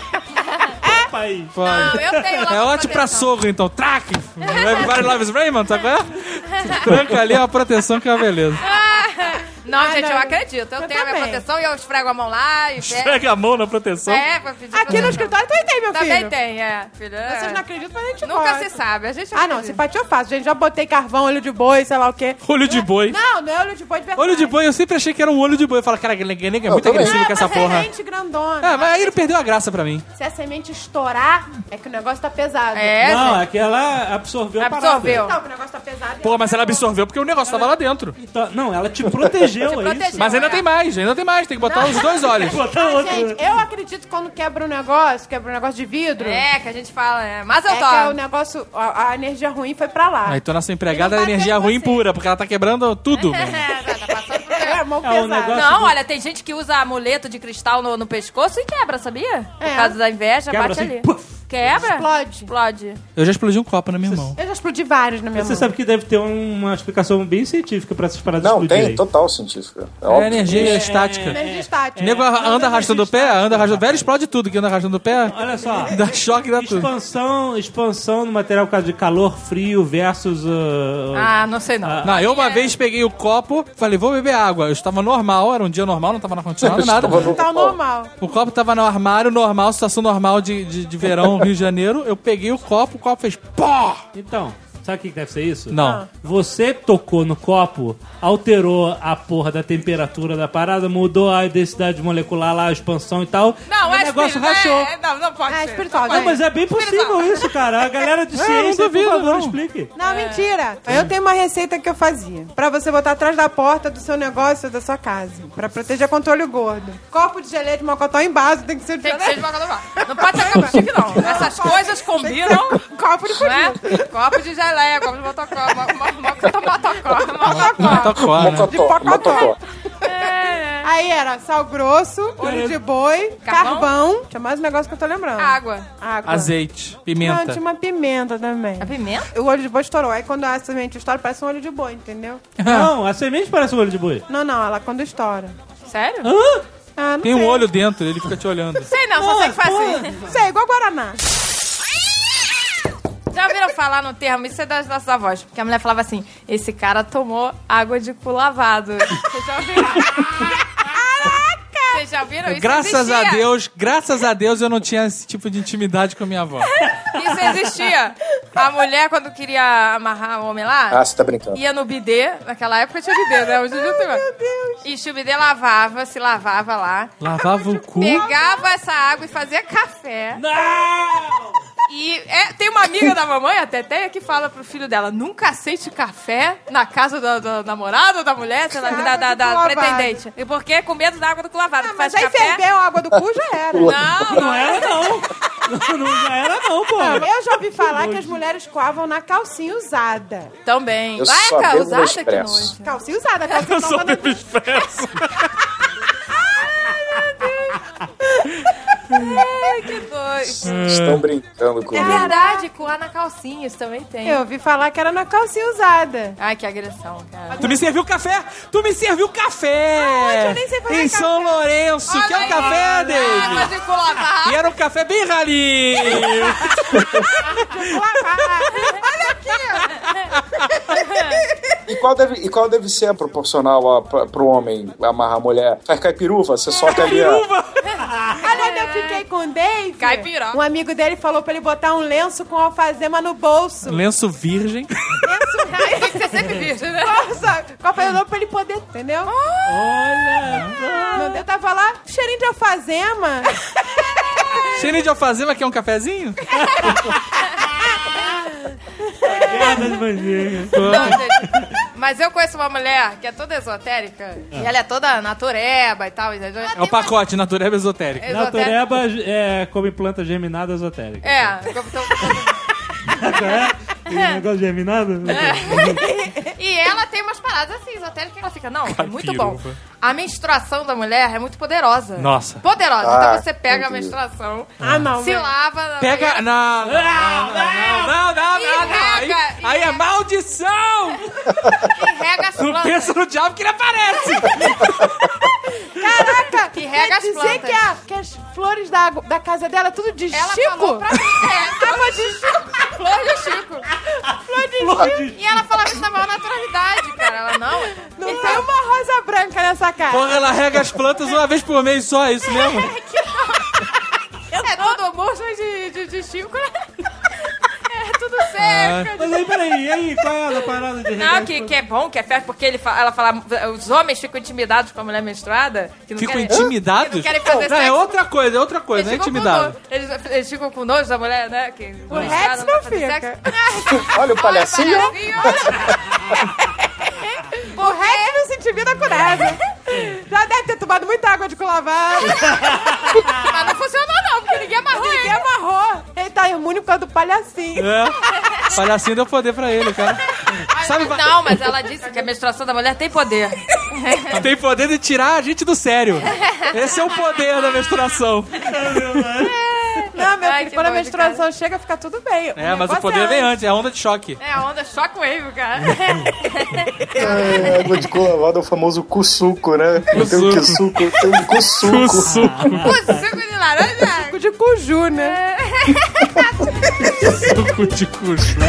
país. Pode. Não, eu tenho lá É uma ótimo pra proteção. sogro, então. Traque! Everybody loves Raymond, sabe qual é? Tranca ali, é uma proteção que é uma beleza. Não, Ah, gente, não. eu acredito. Eu, Eu tenho a minha também. proteção e eu esfrego a mão lá e Esfrega a mão na proteção. É, pra pedir Aqui no proteção. escritório também tem, meu Também filho. tem, é, filho. é. Vocês não acreditam, mas a gente Nunca pode. se sabe. A gente Ah, não, acredita. simpatia eu faço. Gente, já botei carvão, olho de boi, sei lá o quê. Olho de boi. Não, não é olho de boi de verdade. Olho de boi, eu sempre achei que era um olho de boi. Eu falo, cara, aquele nego é muito também. agressivo com essa Mas porra. semente grandona. É, mas aí ele perdeu a graça pra mim. Se a semente estourar, é que o negócio tá pesado. É, Não, gente. é que ela absorveu a Absorveu. Não, que o negócio tá pesado. Pô, mas ela absorveu porque o negócio tava lá dentro. Então, não, ela te protegeu, Te é protegeu. isso? Mas ainda é. tem mais, ainda tem mais. Tem que botar os dois olhos. Botar Ah, outro. gente, eu acredito que quando quebra um negócio, quebra um negócio de vidro, é, É, que a gente fala, é. Mas eu que é o tomo. negócio, a, a energia ruim foi pra lá. Aí, então nossa empregada Ele é não energia bateu em ruim você. pura, porque ela tá quebrando tudo. mano. É, tá passando por É, mão É, o pesado. negócio- Não, do- olha, tem gente que usa amuleto de cristal no, no pescoço e quebra, sabia? Por É. causa da inveja, Quebra bate assim, ali. puf. Quebra? Explode. Explode. Eu já explodi um copo na minha mão. Eu já explodi vários na minha Você mão. sabe que deve ter uma explicação bem científica pra essas paradas Não, explodirem. tem total científica. É É óbvio. energia estática. Energia estática. O nego anda arrastando o pé, anda arrastando o pé, explode tudo que anda arrastando o pé. Olha só. Dá choque e dá tudo. Expansão, expansão no material por causa de calor, frio versus... uh, Ah, não sei não. Não, eu uma vez peguei o copo, falei, vou beber água. Eu estava normal, era um dia normal, não estava no ar-condicionado, nada. Estava no- Tá normal. O copo tava no armário normal, situação normal de, de, de verão, Rio de Janeiro. Eu peguei o copo, o copo fez pó! Então, sabe o que que deve ser isso? Não. Você tocou no copo, alterou a porra da temperatura da parada, mudou a densidade molecular lá, a expansão e tal. Não, e é o negócio espírito, rachou. É, não, não pode É ser. espiritual, Não, gente. mas é bem possível isso, cara. A galera de não ciência, duvido, por favor, não. explique. Não, mentira. Eu tenho uma receita que eu fazia. Pra você botar atrás da porta do seu negócio, da sua casa. Pra proteger contra o olho gordo. Copo de geleia de mocotó em base tem que ser de Tem que ser de geleia. boca do mar. Não pode ser copo chique, não. Essas coisas combinam, Copo de não é? fudido. Copo de geleia, copo de motocó, mo- mo- mocotó, motocó, motocó. Motocó, né? Mocotó, pocotó. motocó. É, Aí era sal grosso, olho de boi, Carvão? carvão. Tinha mais um negócio que eu tô lembrando. água. Água. Azeite, Não, pimenta. tinha uma pimenta também. A pimenta? O olho de boi estourou. Aí quando a semente estoura, parece um olho de boi, entendeu? Não, a semente parece um olho de boi. Não, não, ela quando estoura. Sério? Hã? Ah, não Tem um sei. olho dentro, ele fica te olhando. Sei não, só sei que faz assim. Sei, igual Guaraná. Já ouviram falar no termo? Isso é das nossas avós. Porque a mulher falava assim, esse cara tomou água de cu lavado. Vocês já ouviram? Vocês já ouviram? Isso Graças existia. a Deus, graças a Deus eu não tinha esse tipo de intimidade com a minha avó. Isso existia. A mulher, quando queria amarrar o homem lá, Ah, você tá brincando. ia no bidê. Naquela época tinha bidê, né? Hoje em dia tem mais. Meu Deus. E o bidê lavava, se lavava lá. Lavava o cu. Pegava essa água e fazia café. Não! E é, tem uma amiga da mamãe, a Teteia, que fala pro filho dela, nunca aceite café na casa do, do namorado ou da mulher, sei lá, da, da, da, da pretendente. E por quê? Com medo da água do cu lavado. Ah, Tu mas faz aí café... ferveu a água do cu, já era. Não, Não não era, não. Não, não já era, não, pô. Eu já ouvi falar que as mulheres coavam na calcinha usada. Também. Eu Vai, só cara, bebo no usada que Expresso. nojo. Calcinha usada, calcinha Eu sou usada. bebê expresso. Ai, que doido. Estão brincando É comigo. verdade, coar na calcinha, isso também tem. Eu ouvi falar que era na calcinha usada. Ai, que agressão, cara. Tu me serviu café? Tu me serviu café! eu nem sei fazer Em café. São Lourenço, que é um aí, café, água David? de cu lavado. E era um café bem ralinho. Olha aqui, E qual, deve, e qual deve ser a proporcional a, pra, pro homem amarrar a mulher? Faz caipiruva? Você solta ali a... olha onde eu fiquei com o Dave. Caipira. Um amigo dele falou pra ele botar um lenço com alfazema no bolso. Lenço virgem. Lenço Tem que ser sempre virgem, né? Nossa, com alfazema pra ele poder, entendeu? Olha. Meu Deus, tava lá, cheirinho de alfazema. Cheirinho de alfazema, que é um cafezinho? Piada de bandinha. Não, gente. Mas eu conheço uma mulher que é toda esotérica. E ela é toda natureba e tal. Entendeu? É o pacote natureba esotérica. Natureba é, come planta germinada esotérica. É. Então, É? Tem um negócio germinado? e ela tem umas paradas assim, esotéricas, que ela fica, não, é muito bom. Capiruva. A menstruação da mulher é muito poderosa. Nossa. Poderosa. Ah, então você pega a entendi. menstruação, Ah, não. se velho. lava... Pega. Não, não, não, não, não, não, E não, não. Aí, rega, aí e- é maldição! E rega as Não plantas. pensa no diabo que ele aparece! Caraca, Que rega quer as dizer plantas. que, a- que as flores da, água- da casa dela é tudo de Ela Chico? falou pra mim. É, água de Chico. Flor de Chico. Flor de Flor Chico. de- E ela falava isso na maior naturalidade, cara. Ela não... Não Isso tem é- uma rosa branca nessa casa. Porra, ela rega as plantas uma vez por mês só, é isso mesmo? É todo murcho de, de, de Chico. É tudo seco. Mas aí, peraí, e aí? Qual é a parada de Não, que, que é bom, que é festa, porque ele fa- ela fala, os homens ficam intimidados com a mulher menstruada. Que não Ficam querem, intimidados? Que não querem fazer Não, é sexo. outra coisa, é outra coisa, não é Eles ficam com intimidado. nojo. Eles, eles ficam com nojo da mulher, né? Que, O Rex não fica. Olha o palhacinho. O Rex não se intimida com nada. Já deve ter tomado muita água de cu lavado. Mas não funcionou não, porque ninguém amarrou Ninguém ele. amarrou. Ele tá imune por causa do palhacinho. É. Palhacinho deu poder pra ele, cara. Sabe, va- Não, mas ela disse que a menstruação da mulher tem poder. tem poder de tirar a gente do sério. Esse é o poder da menstruação. Não, meu Ai, filho, que quando a nojo, menstruação chega, fica tudo bem. É, mas o negócio poder é vem antes. antes, é a onda de choque. É, a onda shockwave, cara. É, água de colavada é o famoso cu-suco, né? Não tem o que-suco, tem o cu-suco. Suco de laranja. Suco de cuju, né? Suco de cuxo.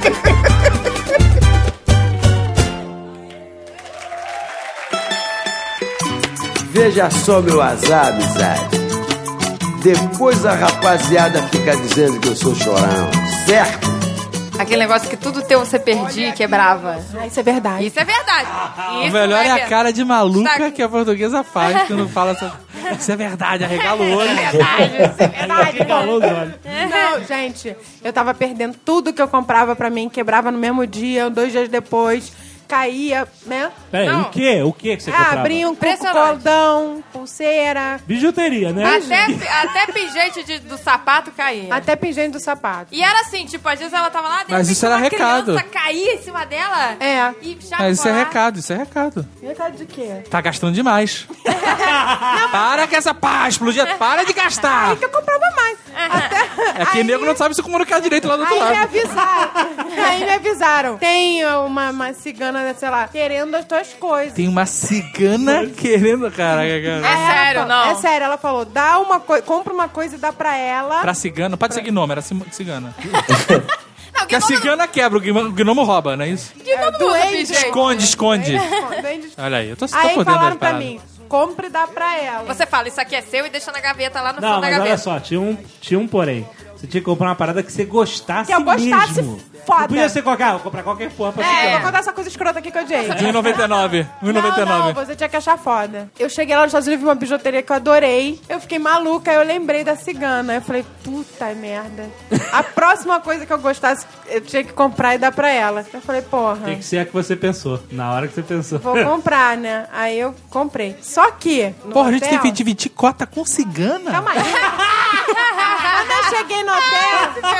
Veja só meu azar, amizade. Depois a rapaziada fica dizendo que eu sou chorão, certo? Aquele negócio que tudo teu você perdia e quebrava. Ah, isso é verdade. Isso é verdade. O Isso melhor é a verdade. cara de maluca Está- que a portuguesa faz quando fala essa... Isso é verdade, arregala o olho. Verdade, Calou os olhos. Não, gente, eu tava perdendo tudo que eu comprava pra mim, quebrava no mesmo dia, dois dias depois, caía, né? Peraí, Não. o quê? O que que você Ah, comprava? abria um cuco, Impressionante. cordão, pulseira, Bijuteria, né? Até, até pingente de- do sapato caía. até pingente do sapato. E era assim, tipo, às vezes ela tava lá, de Mas repente isso era uma recado. criança caía em cima dela É. e Mas isso é chacoalhar. recado, isso é recado. Recado de quê? Tá gastando demais. Para com essa pá, explodir. Para de gastar. Aí que eu comprava mais. Até, É que nego não sabe se comunicar direito lá do outro aí me lado. avisaram. Aí me avisaram. Tem uma, uma cigana, sei lá, querendo as tuas coisas. Tem uma cigana querendo... Caraca, cara. É sério, ela falou, não? É sério, ela falou, dá uma coisa, compra uma coisa e dá pra ela. Pra cigana, pode ser gnomo, era ci- cigana. Não, Porque a cigana quebra, o gnomo, o gnomo rouba, não é isso? Que nome do usa, Andy. P J? Esconde, esconde. Duende. Olha aí, eu tô, tô Aí por dentro falaram das pra paradas. mim, compra e dá pra ela. Você fala, isso aqui é seu e deixa na gaveta lá no Não, fundo da mas gaveta. olha só, tinha um, tinha um porém. Você tinha que comprar uma parada que você gostasse Que eu gostasse mesmo. foda. Não podia ser qualquer... Ah, vou comprar qualquer porra pra É, eu cigana. vou contar essa coisa escrota aqui que eu odiei. De um real e noventa e nove. um real e noventa e Não, nove. não, você tinha que achar foda. Eu cheguei lá nos Estados Unidos, vi uma bijuteria que eu adorei. Eu fiquei maluca, aí eu lembrei da cigana. Eu falei, puta merda. A próxima coisa que eu gostasse, eu tinha que comprar e dar pra ela. Eu falei, porra, Tem que ser a que você pensou. Na hora que você pensou. vou comprar, né? Aí eu comprei. Só que, no Porra, a gente hotel- tem que dividir cota com cigana. Calma aí. Quando eu cheguei no hotel...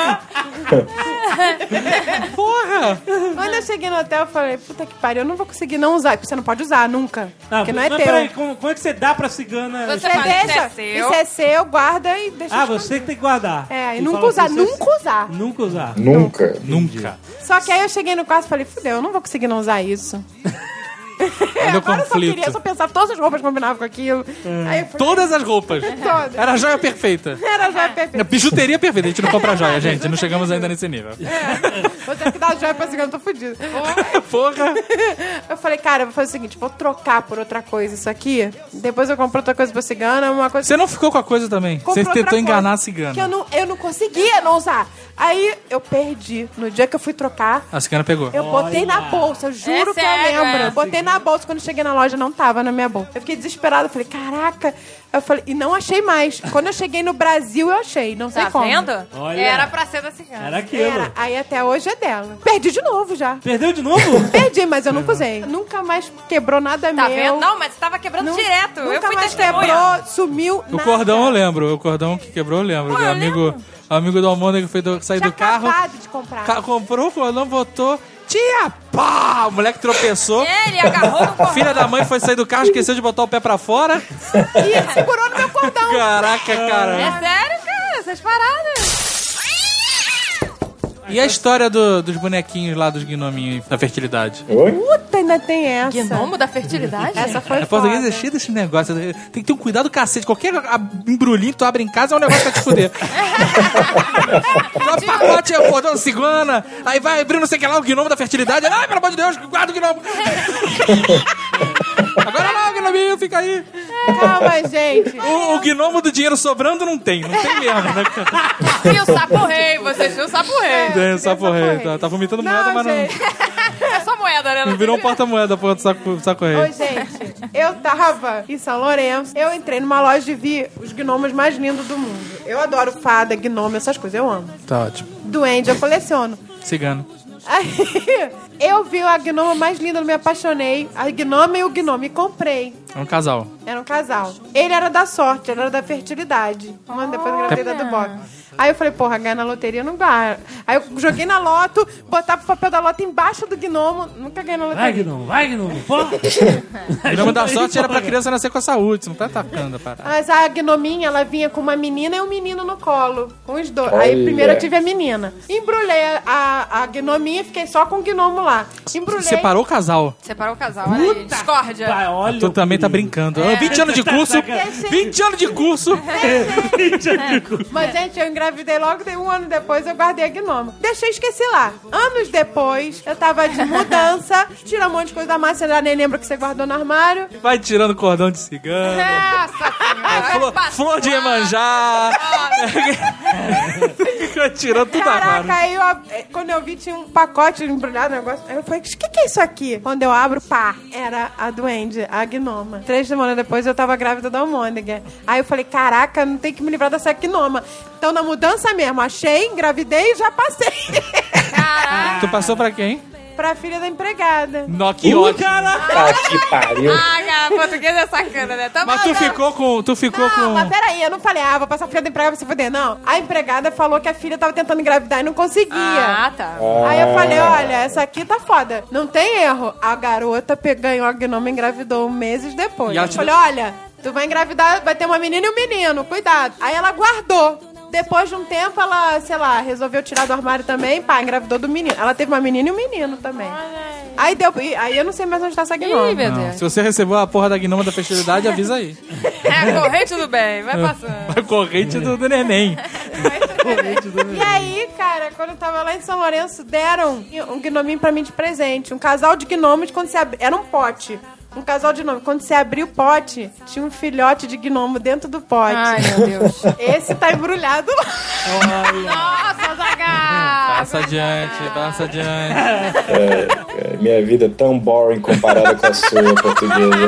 Porra! Quando eu cheguei no hotel, eu falei, puta que pariu, eu não vou conseguir não usar. Porque você não pode usar nunca. Ah, porque não é mas teu. peraí, como, como é que você dá pra cigana? Você Você fala, deixa, isso é seu. isso é seu, guarda e deixa. Ah, escondido. você que tem que guardar. É, e E nunca fala usar, assim, você- nunca usar. Nunca usar. Nunca. Nunca. Só que aí eu cheguei no quarto e falei, fudeu, eu não vou conseguir não usar isso. Olha o Agora eu só conflito. queria, eu só pensava, todas as roupas combinavam com aquilo. Aí eu falei, Todas as roupas. todas. Era a joia perfeita. Era já perfeito. Bijuteria perfeita. A gente não compra joia, gente. Não chegamos ainda nesse nível. Vou ter que dar joia pra cigana, eu tô fudido. Porra. Eu falei, cara, eu vou fazer o seguinte, vou trocar por outra coisa isso aqui. Depois eu compro outra coisa pra cigana, uma coisa... Você não ficou com a coisa também. Comprou Você outra tentou coisa, enganar a cigana. Que eu não, eu não conseguia não usar. Aí eu perdi. No dia que eu fui trocar, A cigana pegou. eu botei na bolsa, eu juro É que sério, eu lembro. é. Eu botei na bolsa, quando eu cheguei na loja não tava na minha bolsa. Eu fiquei desesperada, eu falei, caraca. Eu falei, e não achei mais. Quando eu cheguei no Brasil, eu achei, não sei Tá como. vendo? Olha. Era pra ser da cigana. Era aquilo. Era. Aí até hoje é dela. Perdi de novo já. Perdeu de novo? Perdi, mas eu nunca usei. Nunca mais quebrou nada Tá meu. vendo? Não, mas tava quebrando Nu- direto. Eu Nunca fui mais testemunha. quebrou, sumiu. O nada. cordão eu lembro. O cordão que quebrou eu lembro. Pô, o eu amigo, o amigo do Almôndega que foi do, sair Tinha do carro. acabado de comprar. ca- comprou o cordão, botou. Tia, pá! O moleque tropeçou. Ele agarrou no cordão. Filha da mãe foi sair do carro, esqueceu de botar o pé pra fora. E ele segurou no meu cordão. Caraca, cara. É sério, cara? Essas paradas. E a história do- dos bonequinhos lá dos gnominhos da fertilidade? Oi? Puta, ainda tem essa. Gnomo da fertilidade? Essa foi A portuguesa é foda. cheia desse negócio. Tem que ter um cuidado cacete. Qualquer a- embrulhinho que tu abre em casa é um negócio pra te fuder. Dá um pacote, é o cordão cigana. Aí vai abrir não sei o que lá, o gnomo da fertilidade. Ai, pelo amor de Deus, guarda o gnomo. Agora não, gnominho, fica aí. Calma, gente. O, o gnomo do dinheiro sobrando não tem. Não tem mesmo, né, cara? E o sapo rei, você viu o sapo rei. Tem o sapo sapo rei. rei. Tá, tá vomitando moeda, Não, mas não, gente. É só moeda, né? não virou um porta-moeda, porra do saco, saco rei. Oi, gente. Eu tava em São Lourenço. Eu entrei numa loja e vi os gnomos mais lindos do mundo. Eu adoro fada, gnomo, essas coisas. Eu amo. Tá ótimo. Duende, eu coleciono. Cigano. Aí, eu vi a gnoma mais linda, eu me apaixonei. A gnoma e o gnome, e comprei. É um casal. Era um casal. Ele era da sorte, ele era da fertilidade. Um ano depois eu engravidei da do box. Aí eu falei, porra, ganhar na loteria não ganha. Aí eu joguei na loto, botava o papel da loto embaixo do gnomo. Nunca ganhei na Vai, loteria. Gnomo, vai, Gnomo. Porra. O gnomo da sorte era pra criança nascer com a saúde. Você não tá atacando a parada. Mas a gnominha, ela vinha com uma menina e um menino no colo. Com os dois. Olha. Aí primeiro eu tive a menina. Embrulhei a, a gnominha e fiquei só com o gnomo lá. Embrulhei. Separou o casal. Separou o casal, olha aí. Discórdia. Vai, olha. Tu o também tá perigo. brincando. Ah, vinte anos de curso. vinte anos de curso. Mas, gente, eu engravidei logo, de um ano depois eu guardei a gnoma. Deixei, esqueci lá. Anos depois, eu tava de mudança, tira um monte de coisa da massa, você já nem lembra que você guardou no armário. Vai tirando cordão de cigano. Nossa senhora. Flor, flor de Iemanjá. Fica tirando tudo da Caraca, armário. aí eu, quando eu vi, tinha um pacote embrulhado, um negócio. Aí eu falei, o que, que é isso aqui? Quando eu abro, pá, era a duende, a gnoma. Três semanas depois eu tava grávida da almôndega. Aí eu falei, caraca, não tem que me livrar dessa gnoma. Então, na mudança mesmo, achei, engravidei e já passei. Tu passou pra quem? Pra filha da empregada. Nó, que Uh, ótimo. caraca. Ah, que pariu. Ah, cara, português é sacana, né? Tá Mas tu ficou com... Tu ficou Não, com... mas peraí, eu não falei, ah, vou passar a filha da empregada pra se fuder. Não, a empregada falou que a filha tava tentando engravidar e não conseguia. Ah, tá. Aí eu falei, olha, essa aqui tá foda. Não tem erro. A garota pe- ganhou a gnoma e engravidou meses depois. E ela Eu te falei, olha, tu vai engravidar, vai ter uma menina e um menino, cuidado. Aí ela guardou. Depois de um tempo, ela, sei lá, resolveu tirar do armário também. Pá, engravidou do menino. Ela teve uma menina e um menino também. Aí deu. Aí eu não sei mais onde tá essa gnoma. Ih, meu Não, Deus. se você recebeu a porra da gnoma da festividade, avisa aí. É, corrente do bem, vai passando. A corrente do, do neném. E aí, cara, quando eu tava lá em São Lourenço, deram um gnominho pra mim de presente. Um casal de gnomos, quando você ab... era um pote. Um casal de gnomos. Quando você abriu o pote, tinha um filhote de gnomo dentro do pote. Ai, meu Deus. Esse tá embrulhado lá. Nossa, Zagal! Passa adiante, passa adiante. É, é, minha vida é tão boring comparada com a sua, portuguesa.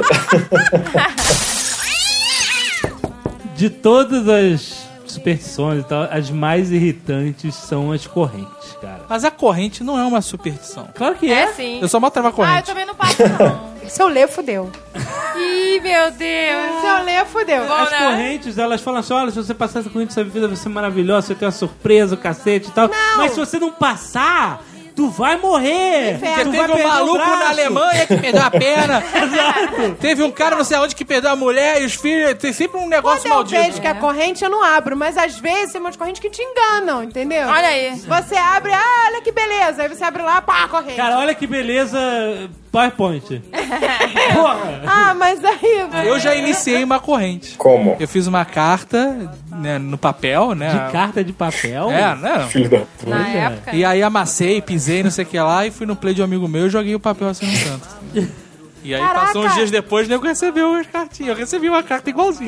De todas as superstições e tal, as mais irritantes são as correntes, cara. Mas a corrente não é uma superstição. Claro que É é. sim. Eu só maltrava a Ah, eu corrente. também não passo, não. Se eu ler, fudeu. Ih, meu Deus. Se eu ler, fudeu. Bom, As né? correntes, elas falam assim, olha, se você passar essa corrente, sua vida vai ser maravilhosa, você tem uma surpresa, o cacete e tal. Não. Mas se você não passar, tu vai morrer. Inferno. Porque Tu teve vai um perder o maluco braço. na Alemanha que perdeu a perna. Teve um cara não sei aonde que perdeu a mulher e os filhos. Tem sempre um negócio Quando eu maldito. vejo que a corrente, eu não abro. Mas às vezes tem umas correntes que te enganam, entendeu? Olha aí. Você abre, ah, olha que beleza. Aí você abre lá, pá, corrente. Cara, olha que beleza, PowerPoint. Porra. Ah, mas aí... Eu já iniciei uma corrente. Como? Eu fiz uma carta, né, no papel, né? De carta de papel? É, né? Filho da puta. Na época. E aí amassei, pisei, não sei o que lá, e fui no play de um amigo meu e joguei o papel assim no canto. E aí Caraca. passou uns dias depois, o nego recebeu as cartinhas. Eu recebi uma carta igualzinha.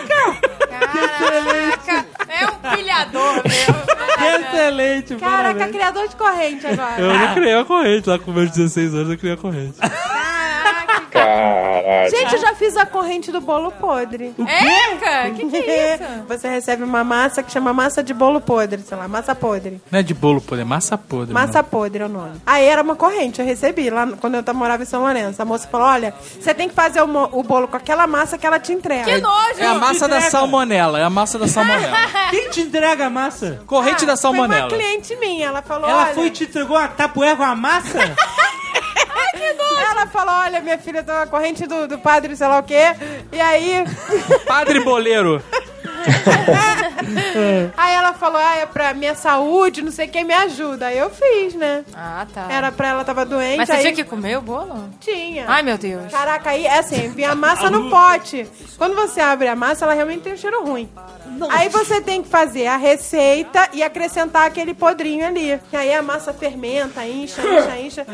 Caraca, é um pilhador mesmo. Excelente, Caraca, parabéns. criador de corrente agora. Eu já criei a corrente lá com meus dezesseis anos, eu criei a corrente. Caralho. Gente, eu já fiz a corrente do bolo podre. Eca, que que é isso? Você recebe uma massa que chama massa de bolo podre, sei lá, massa podre. Não é de bolo podre, é massa podre. Massa podre é o nome. Aí era uma corrente, eu recebi lá quando eu morava em São Lourenço. A moça falou, olha, você tem que fazer o, mo- o bolo com aquela massa que ela te entrega. Que nojo. É a massa da entrega. salmonela, é a massa da salmonela. Quem te entrega a massa? Corrente da Foi uma salmonela. cliente minha, ela falou, Ela olha... foi e te entregou uma tapué com a massa? Ela falou, olha, minha filha, tem uma corrente do, do padre, sei lá o quê. E aí... Padre boleiro. aí ela falou, ah, é pra minha saúde, não sei quem me ajuda. Aí eu fiz, né? Ah, tá. Era pra ela, tava doente, Mas você aí... tinha que comer o bolo? Tinha. Ai, meu Deus. Caraca, aí, é assim, vinha a massa no pote. Quando você abre a massa, ela realmente tem um cheiro ruim. Aí você tem que fazer a receita e acrescentar aquele podrinho ali. E aí a massa fermenta, incha, incha, incha.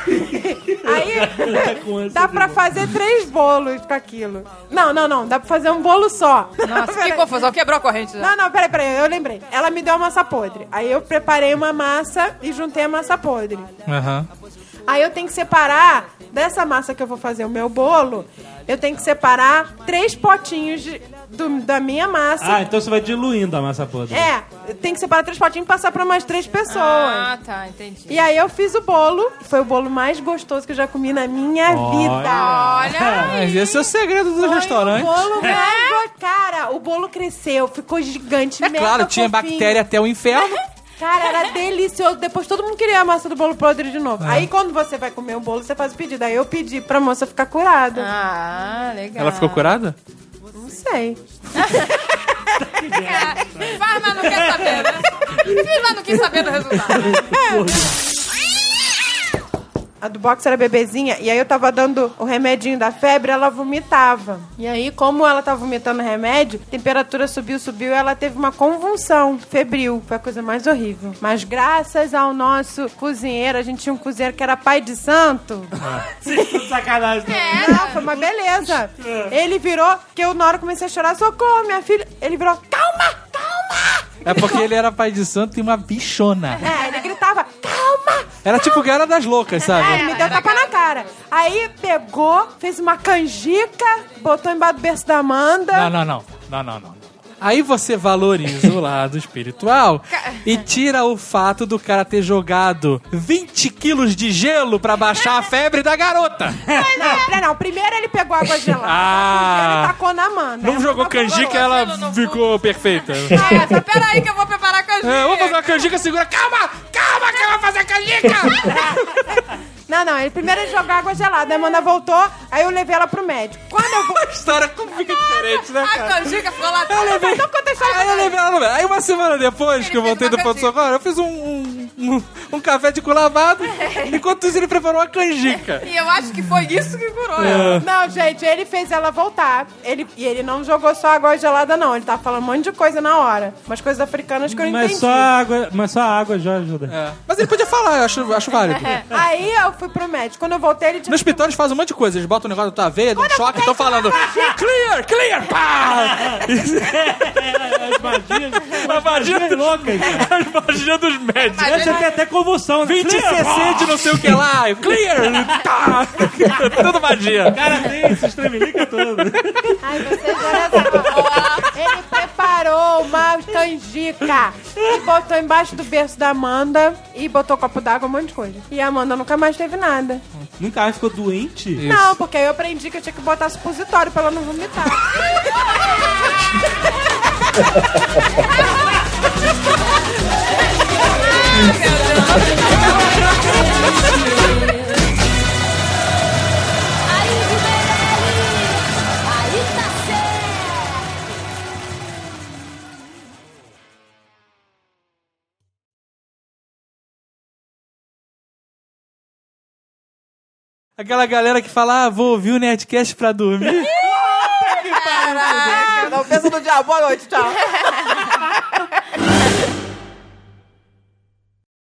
Aí dá pra fazer três bolos com aquilo. Não, não, não, dá pra fazer um bolo só. Nossa, que Peraí. confusão. Quebrou a corrente já. Não, não, peraí, peraí, eu lembrei. Ela me deu uma massa podre. Aí eu preparei uma massa e juntei a massa podre. Aham. Aí eu tenho que separar, dessa massa que eu vou fazer o meu bolo, eu tenho que separar três potinhos de- do- da minha massa. Ah, então você vai diluindo a massa podre. É, tem que separar três potinhos e passar pra umas três pessoas. Ah, tá, entendi. E aí eu fiz o bolo, foi o bolo mais gostoso que eu já comi na minha vida. Olha Mas esse é o segredo do Foi restaurante. o bolo mais go- Cara, o bolo cresceu, ficou gigante. É mega claro, tinha fofinho. bactéria até o inferno. Cara, era delicioso. Depois todo mundo queria a massa do bolo podre de novo. É. Aí quando você vai comer o bolo, você faz o pedido. Aí eu pedi pra moça ficar curada. Ah, legal. Ela ficou curada? Não sei. Faz, mas não quer saber, né? Fiz, mas não quis saber do resultado. A do box era bebezinha, e aí eu tava dando o remedinho da febre, ela vomitava. E aí, como ela tava vomitando o remédio, a temperatura subiu, subiu, e ela teve uma convulsão febril. Foi a coisa mais horrível. Mas graças ao nosso cozinheiro, a gente tinha um cozinheiro que era pai de santo. Sacanagem. Não, foi uma beleza. Ele virou, que eu na hora comecei a chorar, socorro, minha filha. Ele virou, calma, calma. É porque ele era pai de santo e uma bichona. É, ele gritava, calma. Era tipo Guerra das Loucas, sabe? É, me deu tapa na cara. Aí pegou, fez uma canjica, botou embaixo do berço da Amanda. Não, não, não. Não, não, não. Aí você valoriza o lado espiritual e tira o fato do cara ter jogado vinte quilos de gelo pra baixar a febre da garota. Não, não, primeiro ele pegou água gelada. Ah. Ele tacou na Amanda. Não jogou canjica e ela ficou perfeita. Ah, só pera aí que eu vou preparar a canjica. É, eu vou fazer uma canjica, segura. Calma! Calma que eu vou fazer a canjica! Não, não, ele primeiro ele jogou água gelada, a Amanda voltou, aí eu levei ela pro médico. Quando eu vou... A história como fica diferente, né, A cara? canjica ficou lá. Eu levei... Então conta a história Aí eu pra levei ela no médico. Aí uma semana depois Ele que eu fez voltei uma do pronto-socorro, eu fiz um, um, um, um café de cu lavado. Enquanto isso, ele preparou uma canjica. E eu acho que foi isso que curou ela. Não, gente, ele fez ela voltar. Ele, e ele não jogou só água gelada, não. Ele tava falando um monte de coisa na hora. Umas coisas africanas que eu não Mas entendi. só a água, mas só a água já ajuda. É. Mas ele podia falar, eu acho, acho válido. Aí eu fui pro médico. Quando eu voltei, ele No tinha... hospital eles fazem um monte de coisa. Eles botam o negócio na tua veia, dão um choque e estão falando clear, clear, pá! As magias, A magia loucas. As magias dos médicos. Aí você tem até convulsão. né? vinte cc de não sei o que lá. Clear! Tá! Tudo magia. O cara tem esse estremelica todo. Ai, vocês olha. Ele preparou uma canjica e botou embaixo do berço da Amanda e botou copo d'água, um monte de coisa. E a Amanda nunca mais teve nada. Nunca mais ficou doente? Não, porque aí eu aprendi que eu tinha que botar supositório pra ela não vomitar. Aí, Juvenile! Aí tá certo! Aquela galera que fala, ah, vou ouvir o Nerdcast pra dormir. Caraca, não pensa no dia. Boa noite, tchau.